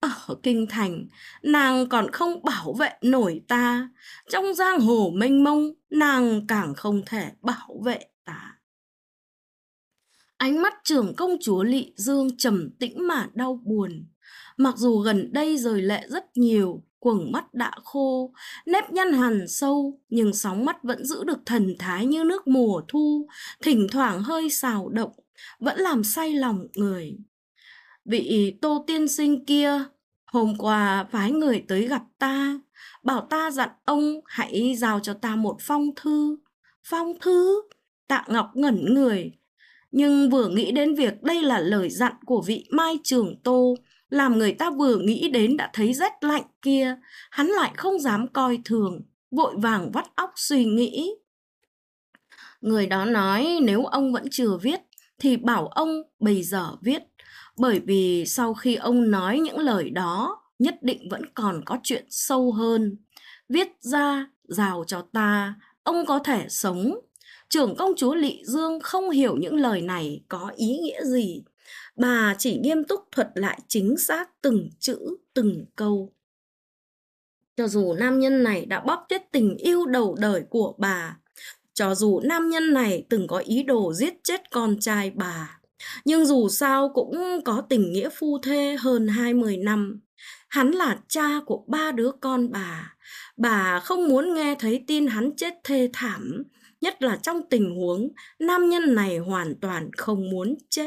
Ở kinh thành, nàng còn không bảo vệ nổi ta. Trong giang hồ mênh mông, nàng càng không thể bảo vệ ta. Ánh mắt trưởng công chúa Lị Dương trầm tĩnh mà đau buồn. Mặc dù gần đây rơi lệ rất nhiều, quầng mắt đã khô, nếp nhăn hằn sâu, nhưng sóng mắt vẫn giữ được thần thái như nước mùa thu, thỉnh thoảng hơi xào động, vẫn làm say lòng người. Vị Tô tiên sinh kia, hôm qua phái người tới gặp ta, bảo ta dặn ông hãy giao cho ta một phong thư. Phong thư? Tạ Ngọc ngẩn người, nhưng vừa nghĩ đến việc đây là lời dặn của vị Mai Trường Tô, làm người ta vừa nghĩ đến đã thấy rét lạnh kia, hắn lại không dám coi thường, vội vàng vắt óc suy nghĩ. Người đó nói nếu ông vẫn chưa viết, thì bảo ông bây giờ viết, bởi vì sau khi ông nói những lời đó, nhất định vẫn còn có chuyện sâu hơn. Viết ra, giao cho ta, ông có thể sống. Trưởng công chúa Lị Dương không hiểu những lời này có ý nghĩa gì. Bà chỉ nghiêm túc thuật lại chính xác từng chữ, từng câu. Cho dù nam nhân này đã bóp chết tình yêu đầu đời của bà, cho dù nam nhân này từng có ý đồ giết chết con trai bà, nhưng dù sao cũng có tình nghĩa phu thê hơn 20 năm. Hắn là cha của 3 đứa con bà không muốn nghe thấy tin hắn chết thê thảm, nhất là trong tình huống nam nhân này hoàn toàn không muốn chết.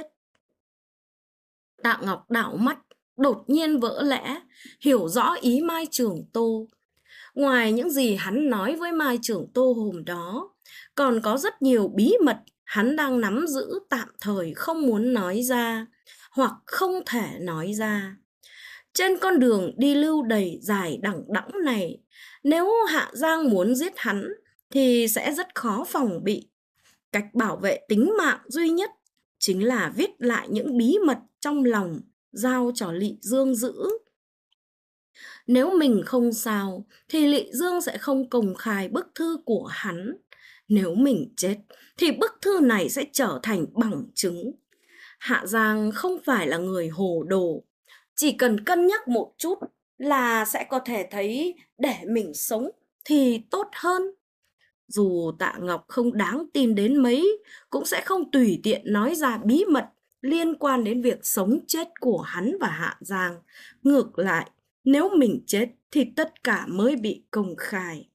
Tạ Ngọc đảo mắt, đột nhiên vỡ lẽ, hiểu rõ ý Mai Trường Tô. Ngoài những gì hắn nói với Mai Trường Tô hôm đó, còn có rất nhiều bí mật hắn đang nắm giữ tạm thời không muốn nói ra, hoặc không thể nói ra. Trên con đường đi lưu đầy dài đằng đẵng này, nếu Hạ Giang muốn giết hắn, thì sẽ rất khó phòng bị. Cách bảo vệ tính mạng duy nhất chính là viết lại những bí mật trong lòng, giao cho Lị Dương giữ. Nếu mình không sao, thì Lị Dương sẽ không công khai bức thư của hắn. Nếu mình chết, thì bức thư này sẽ trở thành bằng chứng. Hạ Giang không phải là người hồ đồ. Chỉ cần cân nhắc một chút là sẽ có thể thấy để mình sống thì tốt hơn. Dù Tạ Ngọc không đáng tin đến mấy, cũng sẽ không tùy tiện nói ra bí mật liên quan đến việc sống chết của hắn và Hạ Giang. Ngược lại, nếu mình chết thì tất cả mới bị công khai.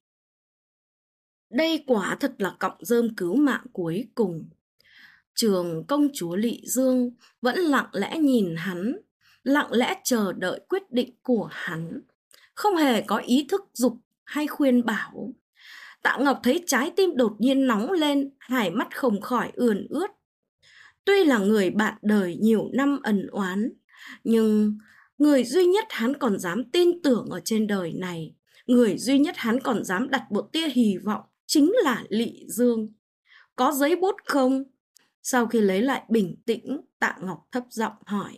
Đây quả thật là cọng rơm cứu mạng cuối cùng. Trường công chúa Lị Dương vẫn lặng lẽ nhìn hắn, lặng lẽ chờ đợi quyết định của hắn, không hề có ý thức giục hay khuyên bảo. Tạ Ngọc thấy trái tim đột nhiên nóng lên, hai mắt không khỏi ươn ướt. Tuy là người bạn đời nhiều năm ân oán, nhưng người duy nhất hắn còn dám tin tưởng ở trên đời này, người duy nhất hắn còn dám đặt một tia hy vọng chính là Lị Dương. Có giấy bút không? Sau khi lấy lại bình tĩnh, Tạ Ngọc thấp giọng hỏi.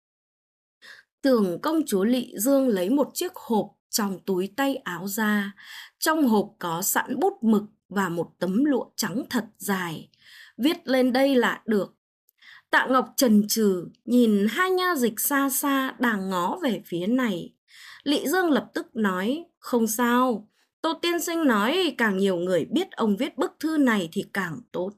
Tưởng công chúa Lị Dương lấy một chiếc hộp trong túi tay áo ra. Trong hộp có sẵn bút mực và một tấm lụa trắng thật dài. Viết lên đây là được. Tạ Ngọc chần chừ nhìn hai nha dịch xa xa đang ngó về phía này. Lị Dương lập tức nói, không sao. Tô tiên sinh nói càng nhiều người biết ông viết bức thư này thì càng tốt.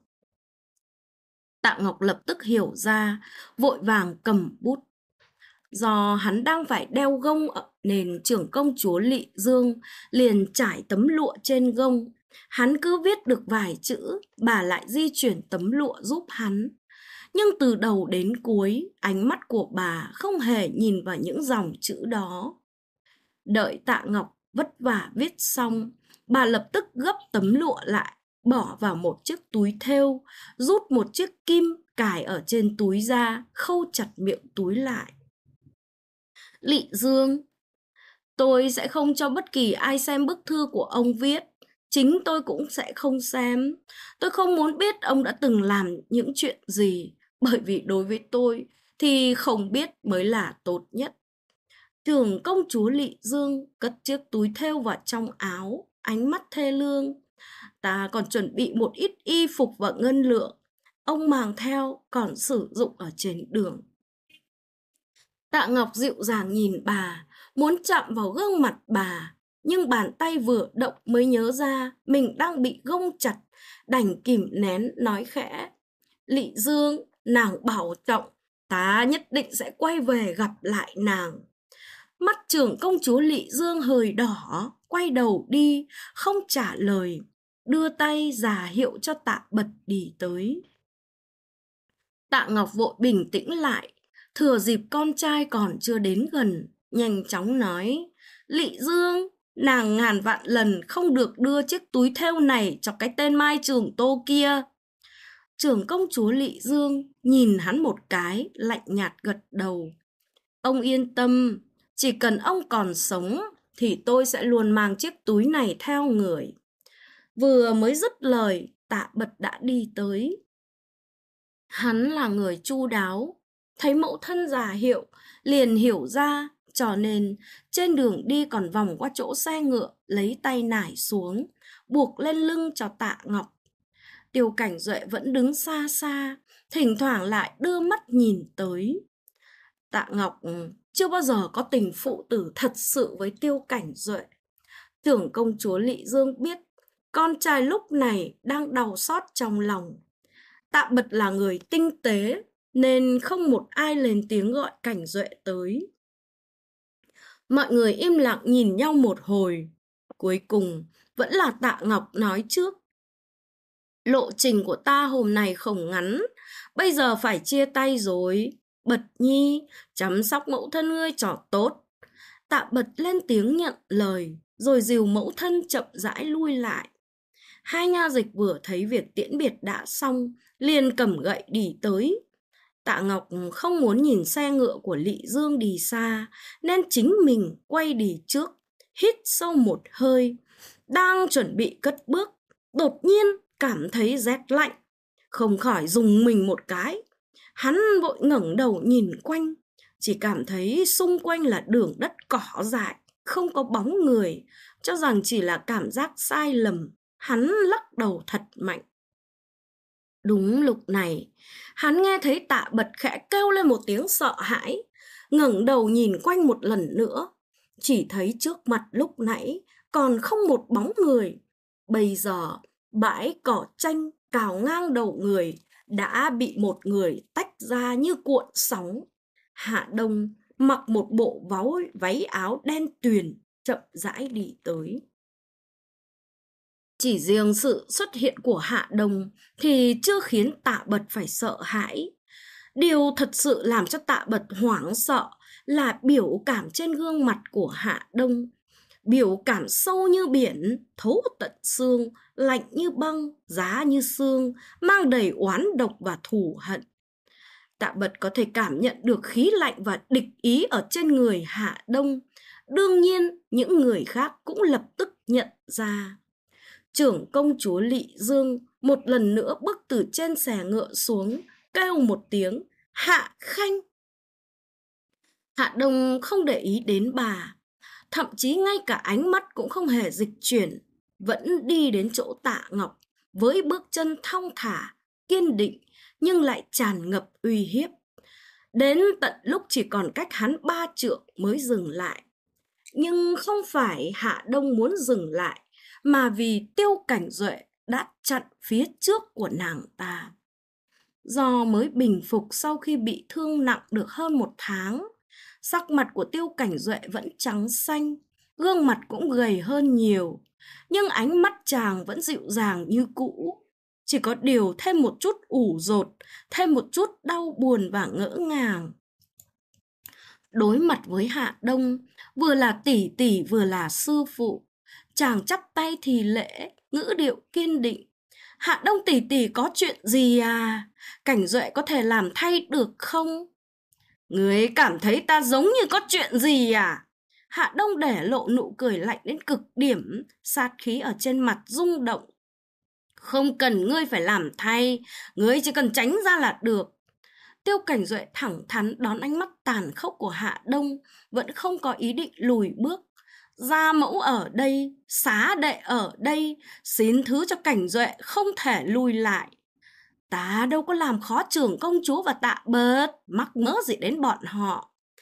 Tạ Ngọc lập tức hiểu ra, vội vàng cầm bút. Do hắn đang phải đeo gông nên trưởng công chúa Lị Dương liền trải tấm lụa trên gông. Hắn cứ viết được vài chữ, bà lại di chuyển tấm lụa giúp hắn. Nhưng từ đầu đến cuối, ánh mắt của bà không hề nhìn vào những dòng chữ đó. Đợi Tạ Ngọc vất vả viết xong, bà lập tức gấp tấm lụa lại, bỏ vào một chiếc túi thêu, rút một chiếc kim cài ở trên túi ra, khâu chặt miệng túi lại. Lị Dương, tôi sẽ không cho bất kỳ ai xem bức thư của ông viết. Chính tôi cũng sẽ không xem. Tôi không muốn biết ông đã từng làm những chuyện gì, bởi vì đối với tôi thì không biết mới là tốt nhất. Trưởng công chúa Lị Dương cất chiếc túi thêu vào trong áo, ánh mắt thê lương. Ta còn chuẩn bị một ít y phục và ngân lượng. Ông mang theo còn sử dụng ở trên đường. Tạ Ngọc dịu dàng nhìn bà, muốn chạm vào gương mặt bà, nhưng bàn tay vừa động mới nhớ ra mình đang bị gông chặt, đành kìm nén nói khẽ. Lị Dương, nàng bảo trọng, ta nhất định sẽ quay về gặp lại nàng. Mắt trưởng công chúa Lị Dương hơi đỏ, quay đầu đi, không trả lời, đưa tay ra hiệu cho Tạ Bật đi tới. Tạ Ngọc vội bình tĩnh lại, thừa dịp con trai còn chưa đến gần, nhanh chóng nói, Lị Dương, nàng ngàn vạn lần không được đưa chiếc túi thêu này cho cái tên Mai Trường Tô kia. Trưởng công chúa Lị Dương nhìn hắn một cái, lạnh nhạt gật đầu. Ông yên tâm, chỉ cần ông còn sống thì tôi sẽ luôn mang chiếc túi này theo người. Vừa mới dứt lời, Tạ Bật đã đi tới. Hắn là người chu đáo, thấy mẫu thân già hiệu, liền hiểu ra, cho nên trên đường đi còn vòng qua chỗ xe ngựa, lấy tay nải xuống, buộc lên lưng cho Tạ Ngọc. Tiêu Cảnh Duệ vẫn đứng xa xa, thỉnh thoảng lại đưa mắt nhìn tới. Tạ Ngọc chưa bao giờ có tình phụ tử thật sự với Tiêu Cảnh Duệ. Tưởng công chúa Lị Dương biết con trai lúc này đang đau xót trong lòng. Tạ Bật là người tinh tế nên không một ai lên tiếng gọi Cảnh Duệ tới. Mọi người im lặng nhìn nhau một hồi. Cuối cùng vẫn là Tạ Ngọc nói trước. Lộ trình của ta hôm nay không ngắn, bây giờ phải chia tay rồi. Bật Nhi, chăm sóc mẫu thân ngươi cho tốt. Tạ Bật lên tiếng nhận lời, rồi dìu mẫu thân chậm rãi lui lại. Hai nha dịch vừa thấy việc tiễn biệt đã xong, liền cầm gậy đi tới. Tạ Ngọc không muốn nhìn xe ngựa của Lị Dương đi xa, nên chính mình quay đi trước, hít sâu một hơi. Đang chuẩn bị cất bước, đột nhiên cảm thấy rét lạnh, không khỏi rùng mình một cái. Hắn vội ngẩng đầu nhìn quanh, chỉ cảm thấy xung quanh là đường đất cỏ dại, không có bóng người, cho rằng chỉ là cảm giác sai lầm. Hắn lắc đầu thật mạnh. Đúng lúc này, hắn nghe thấy Tạ Bật khẽ kêu lên một tiếng sợ hãi, ngẩng đầu nhìn quanh một lần nữa, chỉ thấy trước mặt lúc nãy còn không một bóng người. Bây giờ, bãi cỏ tranh cào ngang đầu người đã bị một người tách ra như cuộn sóng. Hạ Đông mặc một bộ váy áo đen tuyền, chậm rãi đi tới. Chỉ riêng sự xuất hiện của Hạ Đông thì chưa khiến Tạ Bật phải sợ hãi. Điều thật sự làm cho Tạ Bật hoảng sợ là biểu cảm trên gương mặt của Hạ Đông. Biểu cảm sâu như biển, thấu tận xương, lạnh như băng, giá như xương, mang đầy oán độc và thù hận. Tạ Bật có thể cảm nhận được khí lạnh và địch ý ở trên người Hạ Đông. Đương nhiên, những người khác cũng lập tức nhận ra. Trưởng công chúa Lị Dương một lần nữa bước từ trên xe ngựa xuống, kêu một tiếng, Hạ Khanh. Hạ Đông không để ý đến bà, thậm chí ngay cả ánh mắt cũng không hề dịch chuyển, vẫn đi đến chỗ Tạ Ngọc với bước chân thong thả, kiên định nhưng lại tràn ngập uy hiếp. Đến tận lúc chỉ còn cách hắn 3 trượng mới dừng lại. Nhưng không phải Hạ Đông muốn dừng lại, mà vì Tiêu Cảnh Duệ đã chặn phía trước của nàng ta. Do mới bình phục sau khi bị thương nặng được hơn 1 tháng, sắc mặt của Tiêu Cảnh Duệ vẫn trắng xanh, gương mặt cũng gầy hơn nhiều, nhưng ánh mắt chàng vẫn dịu dàng như cũ. Chỉ có điều thêm một chút ủ dột, thêm một chút đau buồn và ngỡ ngàng. Đối mặt với Hạ Đông, vừa là tỷ tỷ vừa là sư phụ, chàng chắp tay thì lễ, ngữ điệu kiên định. Hạ Đông tỷ tỷ có chuyện gì à? Cảnh Duệ có thể làm thay được không? Người cảm thấy ta giống như có chuyện gì à? Hạ Đông để lộ nụ cười lạnh đến cực điểm, sát khí ở trên mặt rung động. Không cần ngươi phải làm thay, ngươi chỉ cần tránh ra là được. Tiêu Cảnh Duệ thẳng thắn đón ánh mắt tàn khốc của Hạ Đông, vẫn không có ý định lùi bước. Gia mẫu ở đây, xá đệ ở đây, xin thứ cho Cảnh Duệ không thể lùi lại. Ta đâu có làm khó trưởng công chúa và Tạ Bật, mắc mớ gì đến bọn họ.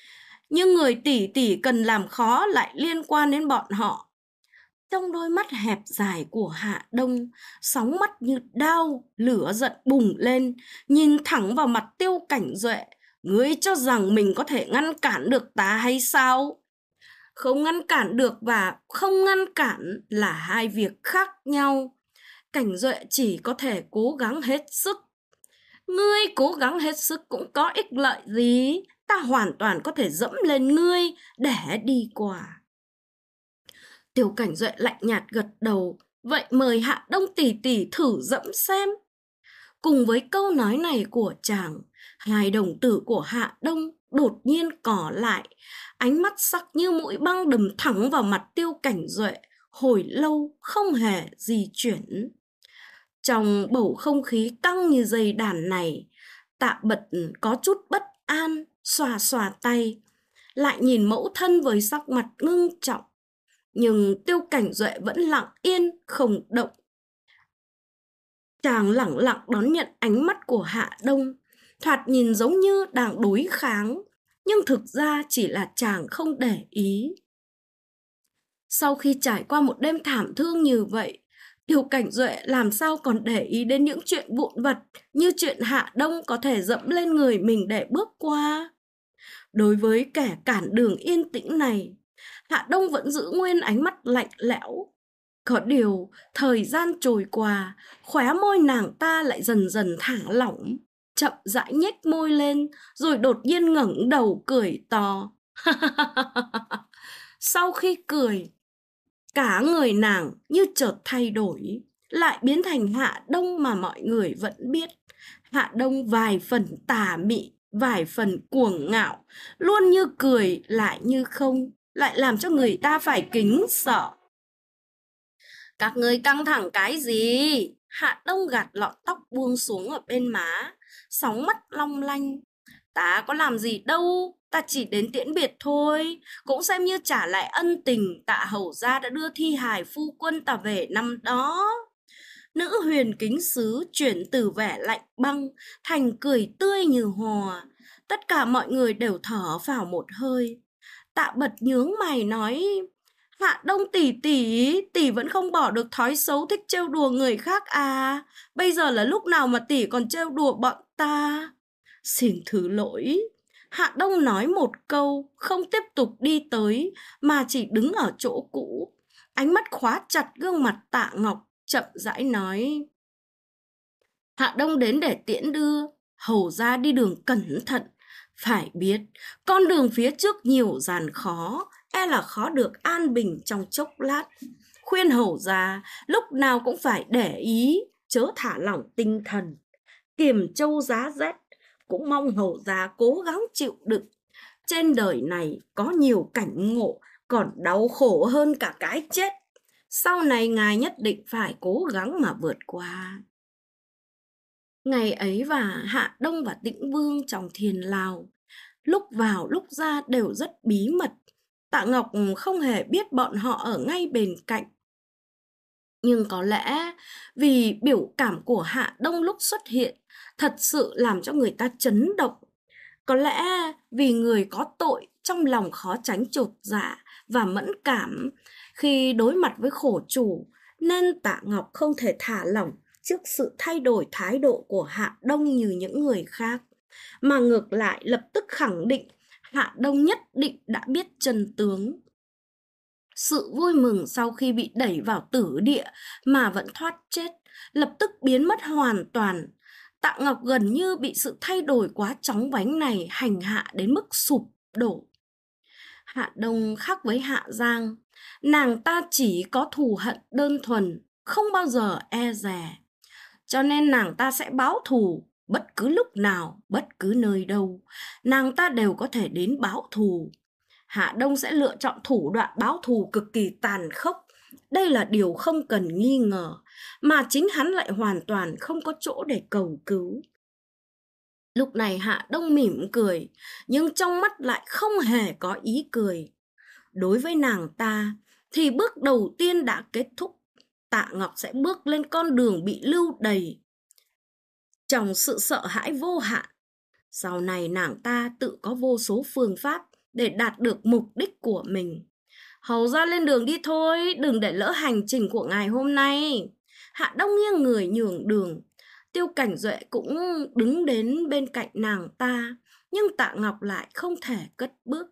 nhưng người tỷ tỷ cần làm khó lại liên quan đến bọn họ. Trong đôi mắt hẹp dài của Hạ Đông, sóng mắt như đao, lửa giận bùng lên, nhìn thẳng vào mặt Tiêu Cảnh Duệ. Ngươi cho rằng mình có thể ngăn cản được ta hay sao? Không ngăn cản được và không ngăn cản là hai việc khác nhau. Cảnh Duệ chỉ có thể cố gắng hết sức. Ngươi cố gắng hết sức cũng có ích lợi gì? Ta hoàn toàn có thể dẫm lên ngươi để đi qua. Tiêu Cảnh Duệ lạnh nhạt gật đầu. Vậy mời Hạ Đông tỷ tỷ thử dẫm xem. Cùng với câu nói này của chàng, hai đồng tử của Hạ Đông đột nhiên cỏ lại, ánh mắt sắc như mũi băng đâm thẳng vào mặt Tiêu Cảnh Duệ, hồi lâu không hề di chuyển. Trong bầu không khí căng như dây đàn này, Tạ Bật có chút bất an, xòa xòa tay, lại nhìn mẫu thân với sắc mặt ngưng trọng. Nhưng Tiêu Cảnh Duệ vẫn lặng yên, không động. Chàng lẳng lặng đón nhận ánh mắt của Hạ Đông, thoạt nhìn giống như đang đối kháng, nhưng thực ra chỉ là chàng không để ý. Sau khi trải qua một đêm thảm thương như vậy, Tiêu Cảnh Duệ làm sao còn để ý đến những chuyện vụn vặt như chuyện Hạ Đông có thể dẫm lên người mình để bước qua. Đối với kẻ cản đường yên tĩnh này, Hạ Đông vẫn giữ nguyên ánh mắt lạnh lẽo. Có điều, thời gian trôi qua, khóe môi nàng ta lại dần dần thả lỏng, chậm rãi nhếch môi lên, rồi đột nhiên ngẩng đầu cười to. Sau khi cười, cả người nàng như chợt thay đổi, lại biến thành Hạ Đông mà mọi người vẫn biết. Hạ Đông vài phần tà mị, vài phần cuồng ngạo, luôn như cười lại như không, lại làm cho người ta phải kính sợ. Các ngươi căng thẳng cái gì? Hạ Đông gạt lọn tóc buông xuống ở bên má, sóng mắt long lanh. Ta có làm gì đâu, ta chỉ đến tiễn biệt thôi, cũng xem như trả lại ân tình Tạ hầu gia đã đưa thi hài phu quân ta về năm đó. Nữ huyền kính sứ chuyển từ vẻ lạnh băng thành cười tươi như hoa. Tất cả mọi người đều thở phào một hơi. Tạ Bật nhướng mày nói: Hạ Đông tỷ tỷ, tỷ vẫn không bỏ được thói xấu thích trêu đùa người khác à? Bây giờ là lúc nào mà tỷ còn trêu đùa bọn ta? Xin thứ lỗi. Hạ Đông nói một câu, không tiếp tục đi tới, mà chỉ đứng ở chỗ cũ. Ánh mắt khóa chặt gương mặt Tạ Ngọc, chậm rãi nói: Hạ Đông đến để tiễn đưa, hầu ra đi đường cẩn thận. Phải biết, con đường phía trước nhiều gian khó, e là khó được an bình trong chốc lát. Khuyên hầu ra lúc nào cũng phải để ý, chớ thả lỏng tinh thần. Kiềm châu giá rét, cũng mong hầu ra cố gắng chịu đựng. Trên đời này có nhiều cảnh ngộ còn đau khổ hơn cả cái chết. Sau này ngài nhất định phải cố gắng mà vượt qua. Ngày ấy và Hạ Đông và Tĩnh Vương trong thiền Lào, lúc vào lúc ra đều rất bí mật. Tạ Ngọc không hề biết bọn họ ở ngay bên cạnh. Nhưng có lẽ vì biểu cảm của Hạ Đông lúc xuất hiện thật sự làm cho người ta chấn động. Có lẽ vì người có tội trong lòng khó tránh chột dạ và mẫn cảm khi đối mặt với khổ chủ, nên Tạ Ngọc không thể thả lỏng trước sự thay đổi thái độ của Hạ Đông như những người khác, mà ngược lại lập tức khẳng định Hạ Đông nhất định đã biết chân tướng. Sự vui mừng sau khi bị đẩy vào tử địa mà vẫn thoát chết lập tức biến mất hoàn toàn. Tạ Ngọc gần như bị sự thay đổi quá chóng vánh này hành hạ đến mức sụp đổ. Hạ Đông khác với Hạ Giang, nàng ta chỉ có thù hận đơn thuần, không bao giờ e dè. Cho nên nàng ta sẽ báo thù bất cứ lúc nào, bất cứ nơi đâu. Nàng ta đều có thể đến báo thù. Hạ Đông sẽ lựa chọn thủ đoạn báo thù cực kỳ tàn khốc. Đây là điều không cần nghi ngờ, mà chính hắn lại hoàn toàn không có chỗ để cầu cứu. Lúc này Hạ Đông mỉm cười, nhưng trong mắt lại không hề có ý cười. Đối với nàng ta, thì bước đầu tiên đã kết thúc. Tạ Ngọc sẽ bước lên con đường bị lưu đày trong sự sợ hãi vô hạn. Sau này nàng ta tự có vô số phương pháp để đạt được mục đích của mình. Hầu ra lên đường đi thôi, đừng để lỡ hành trình của ngài hôm nay. Hạ Đông nghiêng người nhường đường. Tiêu Cảnh Duệ cũng đứng đến bên cạnh nàng ta, nhưng Tạ Ngọc lại không thể cất bước.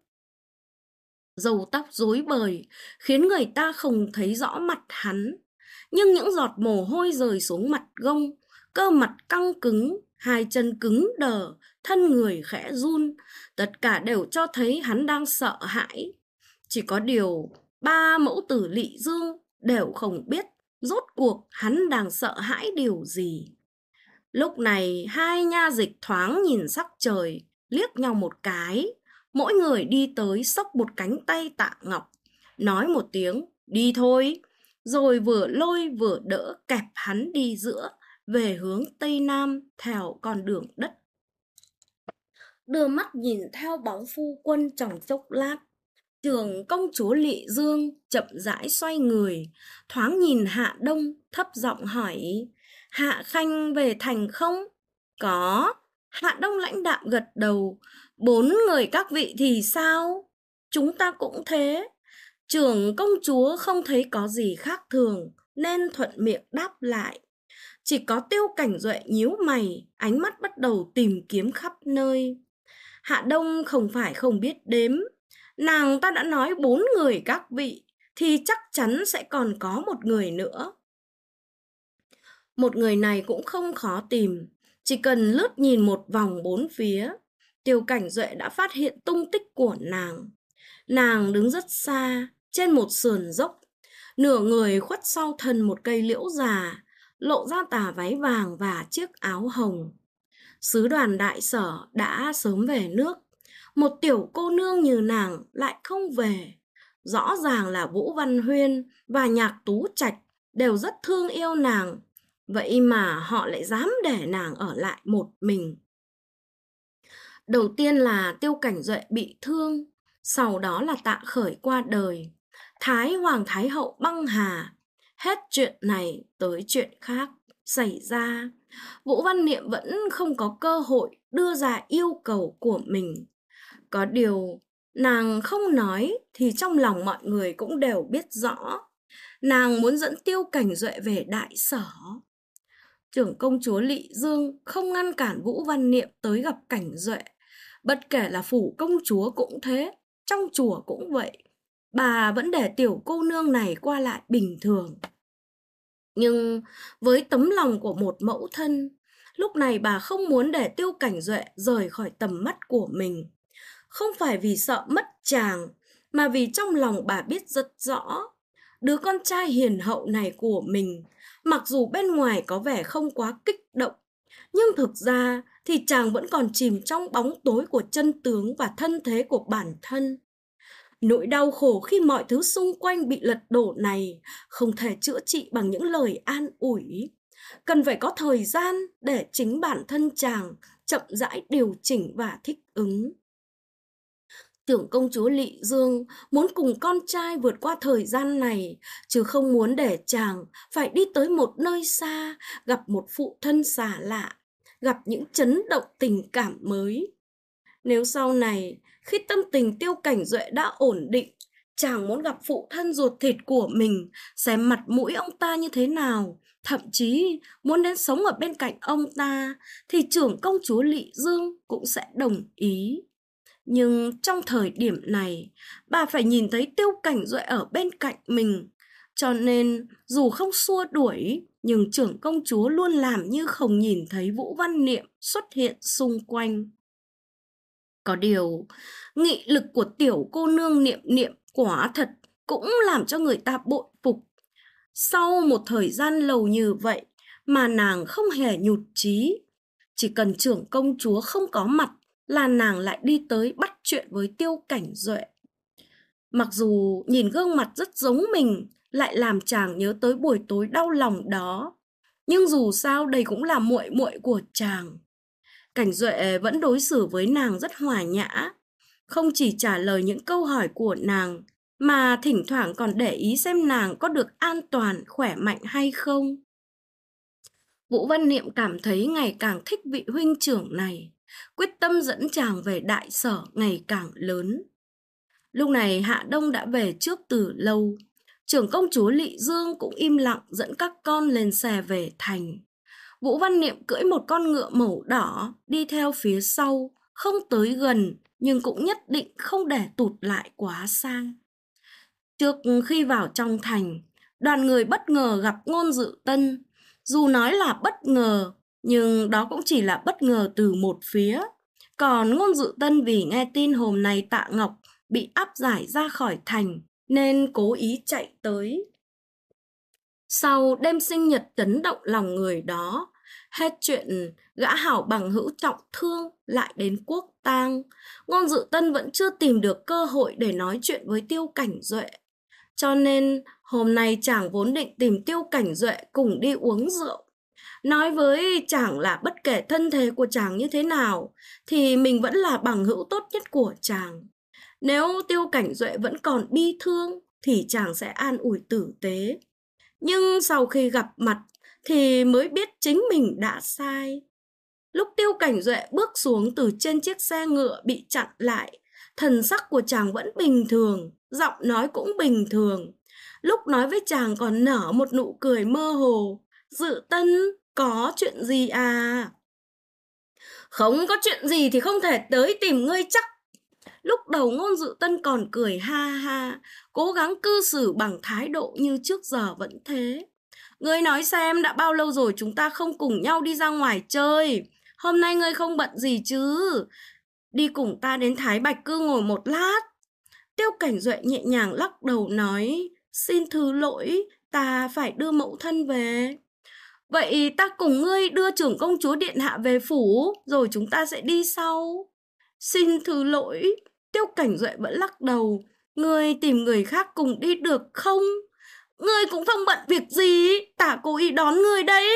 Râu tóc rối bời khiến người ta không thấy rõ mặt hắn, nhưng những giọt mồ hôi rơi xuống mặt gông, cơ mặt căng cứng, hai chân cứng đờ, thân người khẽ run, tất cả đều cho thấy hắn đang sợ hãi. Chỉ có điều ba mẫu tử Lỵ Dương đều không biết rốt cuộc hắn đang sợ hãi điều gì. Lúc này hai nha dịch thoáng nhìn sắc trời, liếc nhau một cái, mỗi người đi tới xốc một cánh tay Tạ Ngọc, nói một tiếng đi thôi, rồi vừa lôi vừa đỡ kẹp hắn đi giữa, về hướng Tây Nam theo con đường đất. Đưa mắt nhìn theo bóng phu quân trong chốc lát, Trưởng công chúa Lỵ Dương chậm rãi xoay người, thoáng nhìn Hạ Đông, thấp giọng hỏi: Hạ Khanh về thành không? Có. Hạ Đông lãnh đạm gật đầu. 4 người các vị thì sao? Chúng ta cũng thế. Trưởng công chúa không thấy có gì khác thường, nên thuận miệng đáp lại. Chỉ có Tiêu Cảnh Duệ nhíu mày, ánh mắt bắt đầu tìm kiếm khắp nơi. Hạ Đông không phải không biết đếm. Nàng ta đã nói 4 người các vị, thì chắc chắn sẽ còn có một người nữa. Một người này cũng không khó tìm, chỉ cần lướt nhìn một vòng bốn phía, Tiêu Cảnh Duệ đã phát hiện tung tích của nàng. Nàng đứng rất xa, trên một sườn dốc, nửa người khuất sau thân một cây liễu già, lộ ra tà váy vàng và chiếc áo hồng. Sứ đoàn đại sở đã sớm về nước, một tiểu cô nương như nàng lại không về. Rõ ràng là Vũ Văn Huyên và Nhạc Tú Trạch đều rất thương yêu nàng, vậy mà họ lại dám để nàng ở lại một mình. Đầu tiên là Tiêu Cảnh Duệ bị thương, sau đó là Tạ Khởi qua đời, Thái Hoàng Thái Hậu băng hà. Hết chuyện này tới chuyện khác xảy ra, Vũ Văn Niệm vẫn không có cơ hội đưa ra yêu cầu của mình. Có điều nàng không nói thì trong lòng mọi người cũng đều biết rõ. Nàng muốn dẫn Tiêu Cảnh Duệ về đại sở. Trưởng công chúa Lỵ Dương không ngăn cản Vũ Văn Niệm tới gặp Cảnh Duệ. Bất kể là phủ công chúa cũng thế, trong chùa cũng vậy. Bà vẫn để tiểu cô nương này qua lại bình thường. Nhưng với tấm lòng của một mẫu thân, lúc này bà không muốn để Tiêu Cảnh Duệ rời khỏi tầm mắt của mình. Không phải vì sợ mất chàng, mà vì trong lòng bà biết rất rõ, đứa con trai hiền hậu này của mình, mặc dù bên ngoài có vẻ không quá kích động, nhưng thực ra thì chàng vẫn còn chìm trong bóng tối của chân tướng và thân thế của bản thân. Nỗi đau khổ khi mọi thứ xung quanh bị lật đổ này không thể chữa trị bằng những lời an ủi. Cần phải có thời gian để chính bản thân chàng chậm rãi điều chỉnh và thích ứng. Tưởng công chúa Lỵ Dương muốn cùng con trai vượt qua thời gian này, chứ không muốn để chàng phải đi tới một nơi xa, gặp một phụ thân xa lạ, gặp những chấn động tình cảm mới. Nếu sau này, khi tâm tình Tiêu Cảnh Duệ đã ổn định, chàng muốn gặp phụ thân ruột thịt của mình, xem mặt mũi ông ta như thế nào, thậm chí muốn đến sống ở bên cạnh ông ta, thì trưởng công chúa Lỵ Dương cũng sẽ đồng ý. Nhưng trong thời điểm này, bà phải nhìn thấy Tiêu Cảnh Duệ ở bên cạnh mình. Cho nên, dù không xua đuổi, nhưng trưởng công chúa luôn làm như không nhìn thấy Vũ Văn Niệm xuất hiện xung quanh. Có điều, nghị lực của tiểu cô nương Niệm Niệm quả thật cũng làm cho người ta bội phục. Sau một thời gian lâu như vậy mà nàng không hề nhụt chí. Chỉ cần trưởng công chúa không có mặt là nàng lại đi tới bắt chuyện với Tiêu Cảnh Duệ. Mặc dù nhìn gương mặt rất giống mình lại làm chàng nhớ tới buổi tối đau lòng đó, nhưng dù sao đây cũng là muội muội của chàng. Cảnh Duệ vẫn đối xử với nàng rất hòa nhã, không chỉ trả lời những câu hỏi của nàng, mà thỉnh thoảng còn để ý xem nàng có được an toàn, khỏe mạnh hay không. Vũ Văn Niệm cảm thấy ngày càng thích vị huynh trưởng này, quyết tâm dẫn chàng về đại sở ngày càng lớn. Lúc này Hạ Đông đã về trước từ lâu. Trưởng công chúa Lỵ Dương cũng im lặng dẫn các con lên xe về thành. Vũ Văn Niệm cưỡi một con ngựa màu đỏ đi theo phía sau, không tới gần nhưng cũng nhất định không để tụt lại quá xa. Trước khi vào trong thành, đoàn người bất ngờ gặp Ngôn Dự Tân. Dù nói là bất ngờ, nhưng đó cũng chỉ là bất ngờ từ một phía. Còn Ngôn Dự Tân vì nghe tin hôm nay Tạ Ngọc bị áp giải ra khỏi thành, nên cố ý chạy tới. Sau đêm sinh nhật chấn động lòng người đó, hết chuyện gã hảo bằng hữu trọng thương lại đến quốc tang, Ngôn Dự Tân vẫn chưa tìm được cơ hội để nói chuyện với Tiêu Cảnh Duệ. Cho nên hôm nay chàng vốn định tìm Tiêu Cảnh Duệ cùng đi uống rượu. Nói với chàng là bất kể thân thế của chàng như thế nào, thì mình vẫn là bằng hữu tốt nhất của chàng. Nếu Tiêu Cảnh Duệ vẫn còn bi thương, thì chàng sẽ an ủi tử tế. Nhưng sau khi gặp mặt, thì mới biết chính mình đã sai. Lúc Tiêu Cảnh Duệ bước xuống từ trên chiếc xe ngựa bị chặn lại, thần sắc của chàng vẫn bình thường, giọng nói cũng bình thường. Lúc nói với chàng còn nở một nụ cười mơ hồ. Dự Tân, có chuyện gì à? Không có chuyện gì thì không thể tới tìm ngươi chắc. Lúc đầu Ngôn Dự Tân còn cười ha ha, cố gắng cư xử bằng thái độ như trước giờ vẫn thế. Ngươi nói xem, đã bao lâu rồi chúng ta không cùng nhau đi ra ngoài chơi? Hôm nay ngươi không bận gì chứ? Đi cùng ta đến Thái Bạch Cư ngồi một lát. Tiêu Cảnh Duệ nhẹ nhàng lắc đầu nói, xin thứ lỗi, ta phải đưa mẫu thân về. Vậy ta cùng ngươi đưa trưởng công chúa điện hạ về phủ, rồi chúng ta sẽ đi sau. Xin thứ lỗi, Tiêu Cảnh Duệ vẫn lắc đầu, ngươi tìm người khác cùng đi được không? Ngươi cũng không bận việc gì, ta cố ý đón ngươi đấy.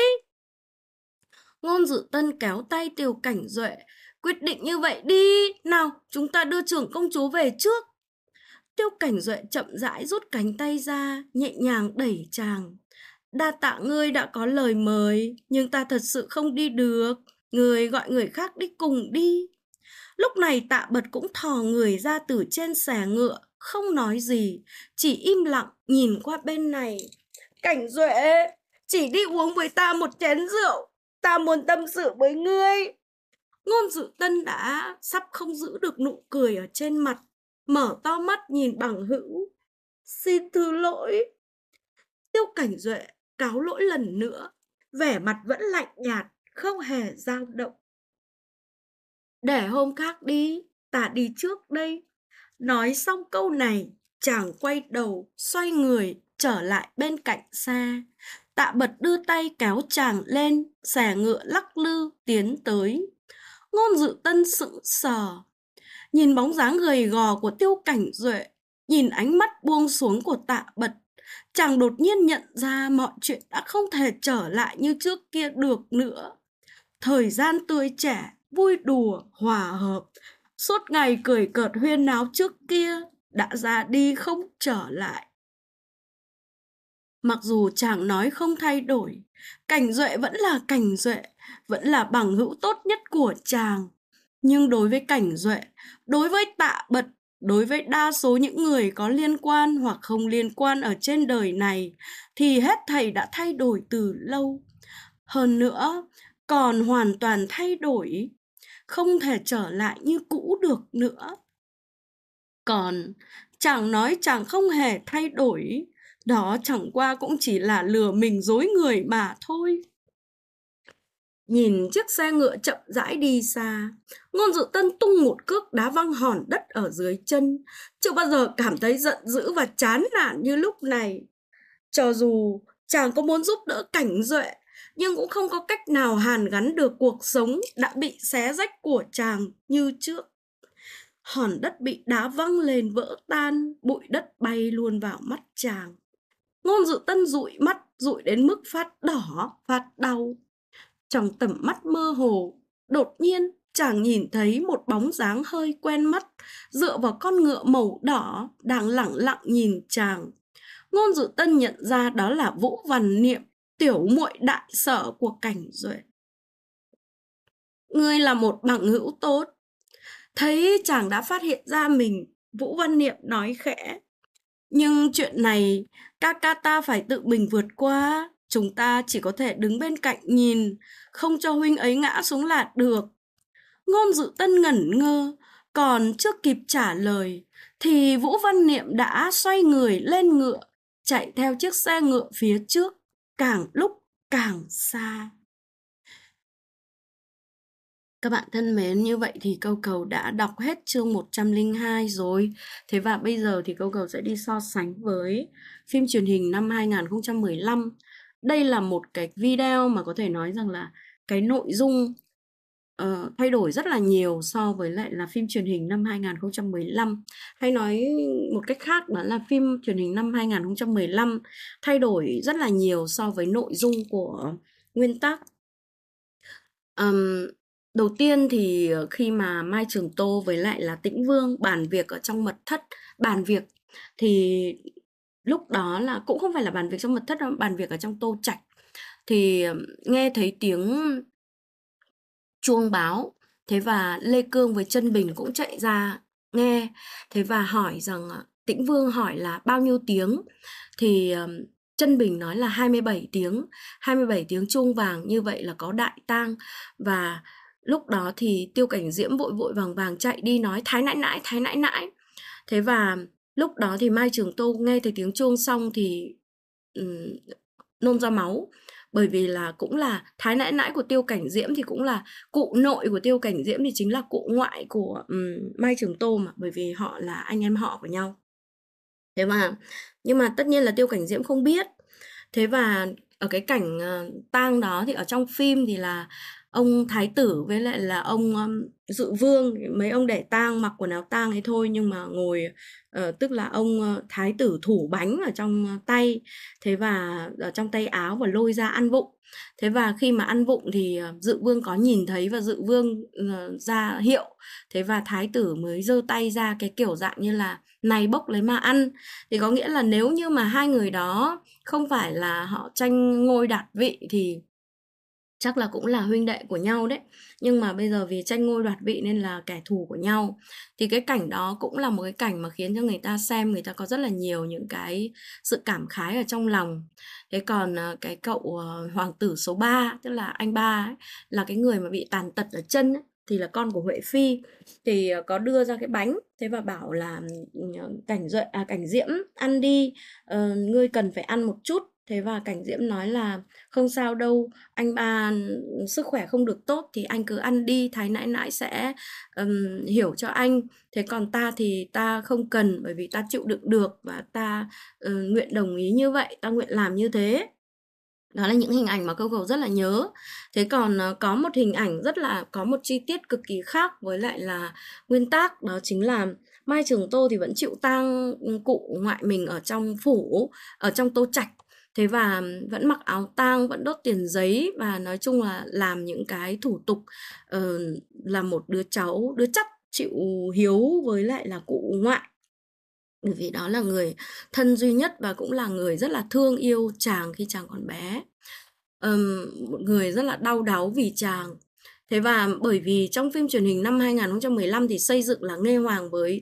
Ngôn Dự Tân kéo tay Tiêu Cảnh Duệ, quyết định như vậy đi, nào chúng ta đưa trưởng công chúa về trước. Tiêu Cảnh Duệ chậm rãi rút cánh tay ra, nhẹ nhàng đẩy chàng. Đa tạ ngươi đã có lời mời, nhưng ta thật sự không đi được, ngươi gọi người khác đi cùng đi. Lúc này Tạ Bật cũng thò người ra từ trên xẻ ngựa, không nói gì, chỉ im lặng nhìn qua bên này. Cảnh Duệ, chỉ đi uống với ta một chén rượu, ta muốn tâm sự với ngươi. Ngôn Dự Tân đã sắp không giữ được nụ cười ở trên mặt, mở to mắt nhìn bằng hữu. Xin thứ lỗi. Tiêu Cảnh Duệ cáo lỗi lần nữa, vẻ mặt vẫn lạnh nhạt, không hề dao động. Để hôm khác đi, ta đi trước đây. Nói xong câu này, chàng quay đầu, xoay người, trở lại bên cạnh xe. Tạ Bật đưa tay kéo chàng lên, xẻ ngựa lắc lư, tiến tới. Ngôn Dự Tân sững sờ, nhìn bóng dáng gầy gò của Tiêu Cảnh Duệ, nhìn ánh mắt buông xuống của Tạ Bật. Chàng đột nhiên nhận ra mọi chuyện đã không thể trở lại như trước kia được nữa. Thời gian tươi trẻ, vui đùa, hòa hợp, suốt ngày cười cợt huyên náo trước kia đã ra đi không trở lại. Mặc dù chàng nói không thay đổi, Cảnh Duệ vẫn là Cảnh Duệ, vẫn là bằng hữu tốt nhất của chàng. Nhưng đối với Cảnh Duệ, đối với Tạ Bật, đối với đa số những người có liên quan hoặc không liên quan ở trên đời này, thì hết thảy đã thay đổi từ lâu. Hơn nữa, còn hoàn toàn thay đổi, không thể trở lại như cũ được nữa. Còn chàng nói chàng không hề thay đổi, đó chẳng qua cũng chỉ là lừa mình dối người mà thôi. Nhìn chiếc xe ngựa chậm rãi đi xa, Ngôn Dự Tân tung một cước đá văng hòn đất ở dưới chân, chưa bao giờ cảm thấy giận dữ và chán nản như lúc này. Cho dù chàng có muốn giúp đỡ Cảnh Duệ, nhưng cũng không có cách nào hàn gắn được cuộc sống đã bị xé rách của chàng như trước. Hòn đất bị đá văng lên vỡ tan, bụi đất bay luôn vào mắt chàng. Ngôn Dự Tân dụi mắt, dụi đến mức phát đỏ, phát đau. Trong tầm mắt mơ hồ, đột nhiên chàng nhìn thấy một bóng dáng hơi quen mắt dựa vào con ngựa màu đỏ đang lẳng lặng nhìn chàng. Ngôn Dự Tân nhận ra đó là Vũ Văn Niệm, tiểu muội đại sở của Cảnh Duệ. Ngươi là một bằng hữu tốt. Thấy chàng đã phát hiện ra mình, Vũ Văn Niệm nói khẽ. Nhưng chuyện này Kakata phải tự mình vượt qua. Chúng ta chỉ có thể đứng bên cạnh nhìn, không cho huynh ấy ngã xuống là được. Ngôn Dự Tân ngẩn ngơ, còn chưa kịp trả lời thì Vũ Văn Niệm đã xoay người lên ngựa, chạy theo chiếc xe ngựa phía trước, càng lúc càng xa. Các bạn thân mến, như vậy thì Câu Cầu đã đọc hết chương 102 rồi. Thế và bây giờ thì Câu Cầu sẽ đi so sánh với phim truyền hình năm 2015. Đây là một cái video mà có thể nói rằng là cái nội dung thay đổi rất là nhiều so với lại là phim truyền hình năm 2015. Hay nói một cách khác đó là phim truyền hình năm 2015 thay đổi rất là nhiều so với nội dung của nguyên tác. Đầu tiên thì khi mà Mai Trường Tô với lại là Tĩnh Vương bàn việc ở trong mật thất, bàn việc thì lúc đó là cũng không phải là bàn việc trong mật thất đâu, bàn việc ở trong Tô Trạch, thì nghe thấy tiếng chuông báo. Thế và Lê Cương với Chân Bình cũng chạy ra nghe. Thế và hỏi rằng Tĩnh Vương hỏi là bao nhiêu tiếng, thì Chân Bình nói là 27 tiếng. 27 tiếng chuông vàng, như vậy là có đại tang. Và lúc đó thì Tiêu Cảnh Diễm vội vội vàng vàng chạy đi nói thái nãi nãi, thái nãi nãi. Thế và lúc đó thì Mai Trường Tô nghe thấy tiếng chuông xong thì nôn ra máu, bởi vì là cũng là thái nãi nãi của Tiêu Cảnh Diễm thì cũng là cụ nội của Tiêu Cảnh Diễm, thì chính là cụ ngoại của Mai Trường Tô mà, bởi vì họ là anh em họ của nhau. Thế mà nhưng mà tất nhiên là Tiêu Cảnh Diễm không biết. Thế và ở cái cảnh tang đó thì ở trong phim thì là ông thái tử với lại là ông Dự Vương, mấy ông để tang mặc quần áo tang ấy thôi, nhưng mà ngồi tức là ông thái tử thủ bánh ở trong tay, thế và ở trong tay áo và lôi ra ăn vụng. Thế và khi mà ăn vụng thì Dự Vương có nhìn thấy và Dự Vương ra hiệu. Thế và thái tử mới giơ tay ra cái kiểu dạng như là này bốc lấy mà ăn. Thì có nghĩa là nếu như mà hai người đó không phải là họ tranh ngôi đoạt vị thì chắc là cũng là huynh đệ của nhau đấy. Nhưng mà bây giờ vì tranh ngôi đoạt vị nên là kẻ thù của nhau. Thì cái cảnh đó cũng là một cái cảnh mà khiến cho người ta xem, người ta có rất là nhiều những cái sự cảm khái ở trong lòng. Thế còn cái cậu hoàng tử số 3, tức là anh ba ấy, là cái người mà bị tàn tật ở chân ấy, thì là con của Huệ Phi, thì có đưa ra cái bánh, thế và bảo là Cảnh Diễm ăn đi, ngươi cần phải ăn một chút. Thế và Cảnh Diễm nói là không sao đâu, anh ba sức khỏe không được tốt thì anh cứ ăn đi, thái nãi nãi sẽ hiểu cho anh. Thế còn ta thì ta không cần, bởi vì ta chịu đựng được và ta nguyện đồng ý như vậy, ta nguyện làm như thế. Đó là những hình ảnh mà Câu Cầu rất là nhớ. Thế còn có một hình ảnh có một chi tiết cực kỳ khác với lại là nguyên tác, đó chính là Mai Trường Tô thì vẫn chịu tang cụ ngoại mình ở trong phủ, ở trong Tô Trạch. Thế và vẫn mặc áo tang, vẫn đốt tiền giấy, và nói chung là làm những cái thủ tục là một đứa chắt chịu hiếu với lại là cụ ngoại, bởi vì đó là người thân duy nhất và cũng là người rất là thương yêu chàng khi chàng còn bé. Một người rất là đau đáu vì chàng. Thế và bởi vì trong phim truyền hình năm 2015 thì xây dựng là Nghê Hoàng với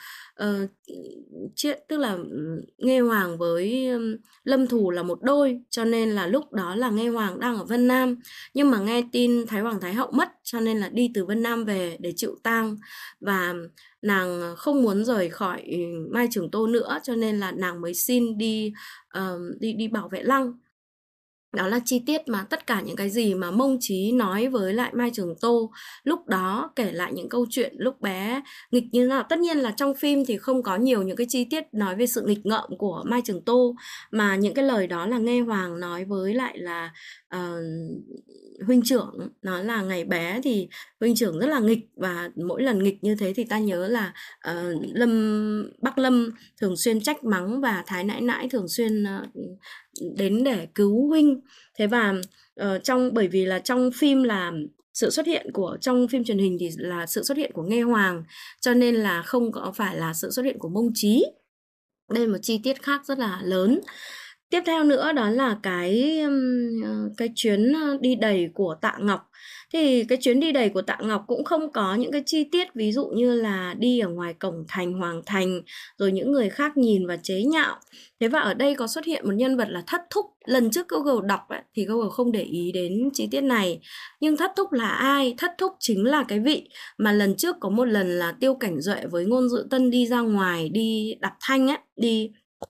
tức là Nghê Hoàng với Lâm Thù là một đôi, cho nên là lúc đó là Nghê Hoàng đang ở Vân Nam, nhưng mà nghe tin Thái Hoàng Thái Hậu mất cho nên là đi từ Vân Nam về để chịu tang, và nàng không muốn rời khỏi Mai Trường Tô nữa, cho nên là nàng mới xin đi bảo vệ Lăng. Đó là chi tiết mà tất cả những cái gì mà Mông Chí nói với lại Mai Trường Tô lúc đó, kể lại những câu chuyện lúc bé nghịch như thế nào. Tất nhiên là trong phim thì không có nhiều những cái chi tiết nói về sự nghịch ngợm của Mai Trường Tô, mà những cái lời đó là Nghê Hoàng nói với lại là huynh trưởng. Nói là ngày bé thì huynh trưởng rất là nghịch, và mỗi lần nghịch như thế thì ta nhớ là Bắc Lâm thường xuyên trách mắng, và Thái nãi nãi thường xuyên đến để cứu huynh. Thế và bởi vì là trong phim là sự xuất hiện trong phim truyền hình thì là sự xuất hiện của Nghê Hoàng, cho nên là không có phải là sự xuất hiện của Mông Chí. Đây là một chi tiết khác rất là lớn. Tiếp theo nữa đó là cái chuyến đi đầy của Tạ Ngọc. Thì cái chuyến đi đầy của Tạ Ngọc cũng không có những cái chi tiết ví dụ như là đi ở ngoài cổng thành Hoàng Thành rồi những người khác nhìn và chế nhạo. Thế và ở đây có xuất hiện một nhân vật là Thất Thúc. Lần trước Google đọc ấy, thì Google không để ý đến chi tiết này. Nhưng Thất Thúc là ai? Thất Thúc chính là cái vị mà lần trước có một lần là Tiêu Cảnh Duệ với Ngôn Dự Tân đi ra ngoài đi đạp thanh ấy, đi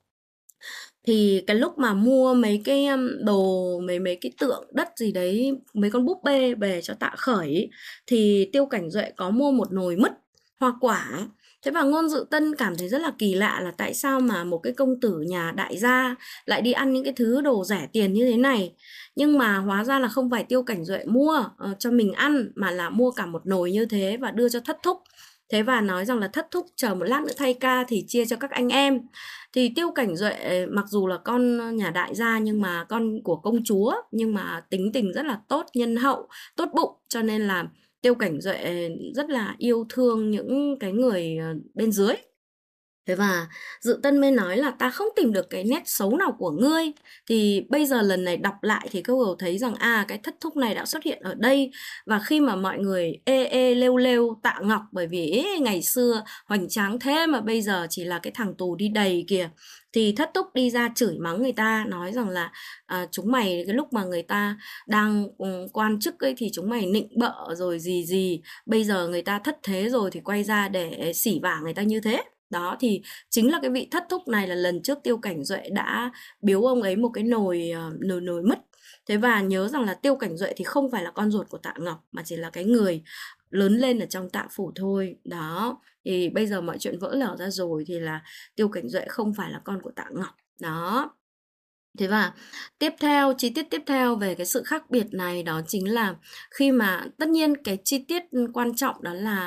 thì cái lúc mà mua mấy cái đồ mấy cái tượng đất gì đấy, mấy con búp bê về cho Tạ Khởi ý, thì Tiêu Cảnh Duệ có mua một nồi mứt hoa quả. Thế và Ngôn Dự Tân cảm thấy rất là kỳ lạ là tại sao mà một cái công tử nhà đại gia lại đi ăn những cái thứ đồ rẻ tiền như thế này. Nhưng mà hóa ra là không phải Tiêu Cảnh Duệ mua cho mình ăn mà là mua cả một nồi như thế và đưa cho Thất Thúc. Thế và nói rằng là Thất Thúc chờ một lát nữa thay ca thì chia cho các anh em. Thì Tiêu Cảnh Duệ mặc dù là con nhà đại gia nhưng mà con của công chúa, nhưng mà tính tình rất là tốt, nhân hậu, tốt bụng, cho nên là Tiêu Cảnh Duệ rất là yêu thương những cái người bên dưới. Thế và Dự Tân mới nói là ta không tìm được cái nét xấu nào của ngươi. Thì bây giờ lần này đọc lại thì Google thấy rằng cái Thất Thúc này đã xuất hiện ở đây. Và khi mà mọi người lêu lêu Tạ Ngọc bởi vì ngày xưa hoành tráng thế mà bây giờ chỉ là cái thằng tù đi đầy kìa, thì Thất Thúc đi ra chửi mắng người ta, nói rằng là chúng mày cái lúc mà người ta đang quan chức ấy thì chúng mày nịnh bợ rồi gì gì, bây giờ người ta thất thế rồi thì quay ra để xỉ vả người ta như thế. Đó thì chính là cái vị Thất Thúc này là lần trước Tiêu Cảnh Duệ đã biếu ông ấy một cái nồi mứt. Thế và nhớ rằng là Tiêu Cảnh Duệ thì không phải là con ruột của Tạ Ngọc mà chỉ là cái người lớn lên ở trong Tạ Phủ thôi. Đó, thì bây giờ mọi chuyện vỡ lở ra rồi thì là Tiêu Cảnh Duệ không phải là con của Tạ Ngọc. Đó. Thế và chi tiết tiếp theo về cái sự khác biệt này đó chính là khi mà tất nhiên cái chi tiết quan trọng đó là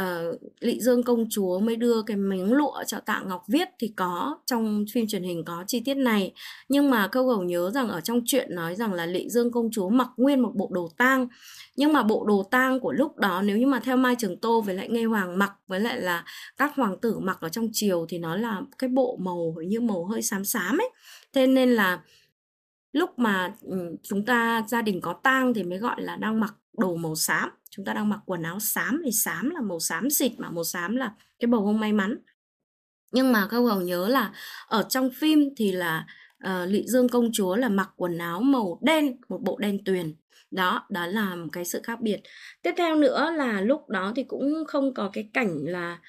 Lị Dương công chúa mới đưa cái miếng lụa cho Tạ Ngọc viết thì có trong phim truyền hình có chi tiết này, nhưng mà Câu Gầu nhớ rằng ở trong truyện nói rằng là Lị Dương công chúa mặc nguyên một bộ đồ tang, nhưng mà bộ đồ tang của lúc đó nếu như mà theo Mai Trường Tô với lại Nghê Hoàng mặc với lại là các hoàng tử mặc ở trong triều thì nó là cái bộ màu như màu hơi xám xám ấy. Thế nên là lúc mà chúng ta gia đình có tang thì mới gọi là đang mặc đồ màu xám, chúng ta đang mặc quần áo xám thì xám là màu xám xịt mà màu xám là cái bầu không may mắn. Nhưng mà các Hầu nhớ là ở trong phim thì là Lị Dương công chúa là mặc quần áo màu đen, một bộ đen tuyền. Đó là một cái sự khác biệt. Tiếp theo nữa là lúc đó thì cũng không có cái cảnh là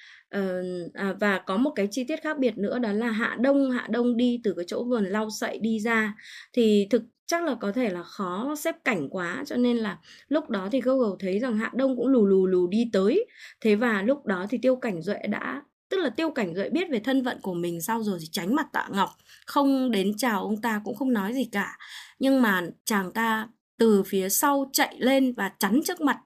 và có một cái chi tiết khác biệt nữa đó là Hạ Đông đi từ cái chỗ vườn lau sậy đi ra thì thực chắc là có thể là khó xếp cảnh quá, cho nên là lúc đó thì Google thấy rằng Hạ Đông cũng lù lù đi tới. Thế và lúc đó thì Tiêu Cảnh Duệ tức là Tiêu Cảnh Duệ biết về thân phận của mình sau rồi thì tránh mặt Tạ Ngọc, không đến chào ông ta cũng không nói gì cả. Nhưng mà chàng ta từ phía sau chạy lên và chắn trước mặt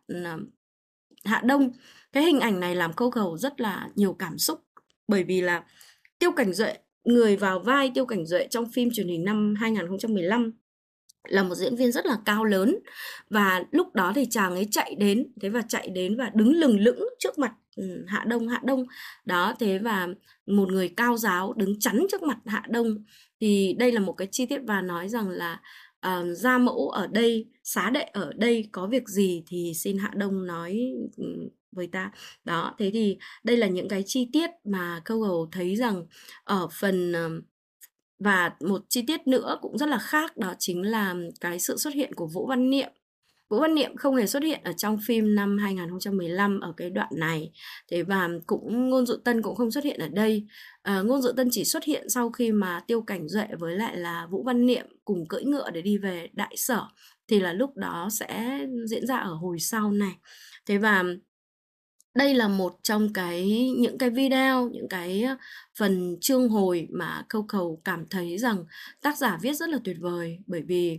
Hạ Đông. Cái hình ảnh này làm Câu Cầu rất là nhiều cảm xúc, bởi vì là Tiêu Cảnh Duệ, người vào vai Tiêu Cảnh Duệ trong phim truyền hình năm 2015 là một diễn viên rất là cao lớn, và lúc đó thì chàng ấy chạy đến và đứng lừng lững trước mặt Hạ Đông. Đó, thế và một người cao giáo đứng chắn trước mặt Hạ Đông. Thì đây là một cái chi tiết và nói rằng là gia mẫu ở đây, xá đệ ở đây, có việc gì thì xin Hạ Đông nói với ta. Đó, thế thì đây là những cái chi tiết mà Câu Gầu thấy rằng ở phần và một chi tiết nữa cũng rất là khác, đó chính là cái sự xuất hiện của Vũ Văn Niệm. Vũ Văn Niệm không hề xuất hiện ở trong phim năm 2015 ở cái đoạn này. Thế và cũng Ngôn Dự Tân cũng không xuất hiện ở đây. Ngôn Dự Tân chỉ xuất hiện sau khi mà Tiêu Cảnh Duệ với lại là Vũ Văn Niệm cùng cưỡi ngựa để đi về Đại Sở. Thì là lúc đó sẽ diễn ra ở hồi sau này. Thế và đây là một trong những cái video, những cái phần chương hồi mà Câu Cầu cảm thấy rằng tác giả viết rất là tuyệt vời, bởi vì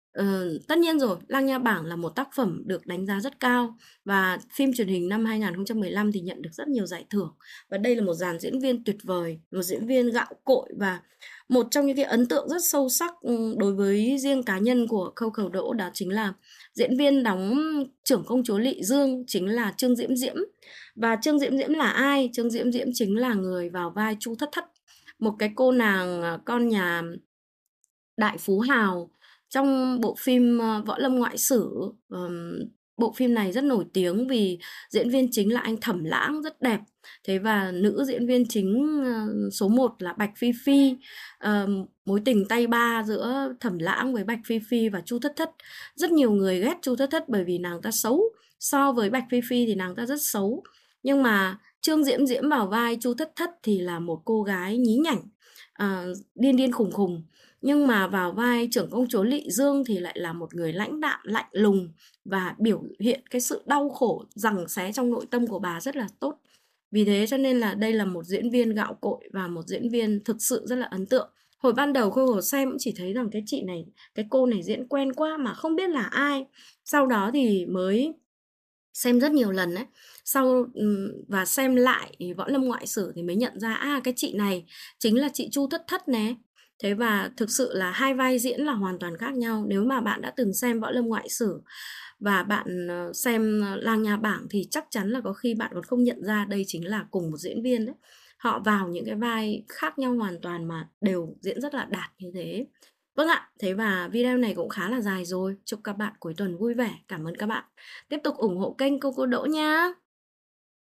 tất nhiên rồi, Lang Nha Bảng là một tác phẩm được đánh giá rất cao và phim truyền hình năm 2015 thì nhận được rất nhiều giải thưởng, và đây là một dàn diễn viên tuyệt vời, một diễn viên gạo cội, và một trong những cái ấn tượng rất sâu sắc đối với riêng cá nhân của Câu Cầu Đỗ đó chính là diễn viên đóng trưởng công chúa Lị Dương chính là Trương Diễm Diễm. Và Trương Diễm Diễm là ai? Trương Diễm Diễm chính là người vào vai Chu Thất Thất, một cái cô nàng con nhà đại phú hào trong bộ phim Võ Lâm Ngoại Sử. bộ phim này rất nổi tiếng vì diễn viên chính là anh Thẩm Lãng rất đẹp. Thế và nữ diễn viên chính số 1 là Bạch Phi Phi. Mối tình tay ba giữa Thẩm Lãng với Bạch Phi Phi và Chu Thất Thất. Rất nhiều người ghét Chu Thất Thất bởi vì nàng ta xấu. So với Bạch Phi Phi thì nàng ta rất xấu. Nhưng mà Trương Diễm Diễm vào vai Chu Thất Thất thì là một cô gái nhí nhảnh, điên điên khùng khùng. Nhưng mà vào vai trưởng công chúa Lị Dương thì lại là một người lãnh đạm, lạnh lùng và biểu hiện cái sự đau khổ giằng xé trong nội tâm của bà rất là tốt. Vì thế cho nên là đây là một diễn viên gạo cội và một diễn viên thực sự rất là ấn tượng. Hồi ban đầu Khôi Hồ xem cũng chỉ thấy rằng cái chị này, cái cô này diễn quen quá mà không biết là ai. Sau đó thì mới xem rất nhiều lần ấy. Và xem lại Võ Lâm Ngoại Sử thì mới nhận ra cái chị này chính là chị Chu Thất Thất nè. Thế và thực sự là hai vai diễn là hoàn toàn khác nhau. Nếu mà bạn đã từng xem Võ Lâm Ngoại Sử và bạn xem Lang Nha Bảng thì chắc chắn là có khi bạn còn không nhận ra đây chính là cùng một diễn viên đấy. Họ vào những cái vai khác nhau hoàn toàn mà đều diễn rất là đạt như thế. Vâng ạ, thế và video này cũng khá là dài rồi. Chúc các bạn cuối tuần vui vẻ. Cảm ơn các bạn. Tiếp tục ủng hộ kênh Cô Đỗ nha.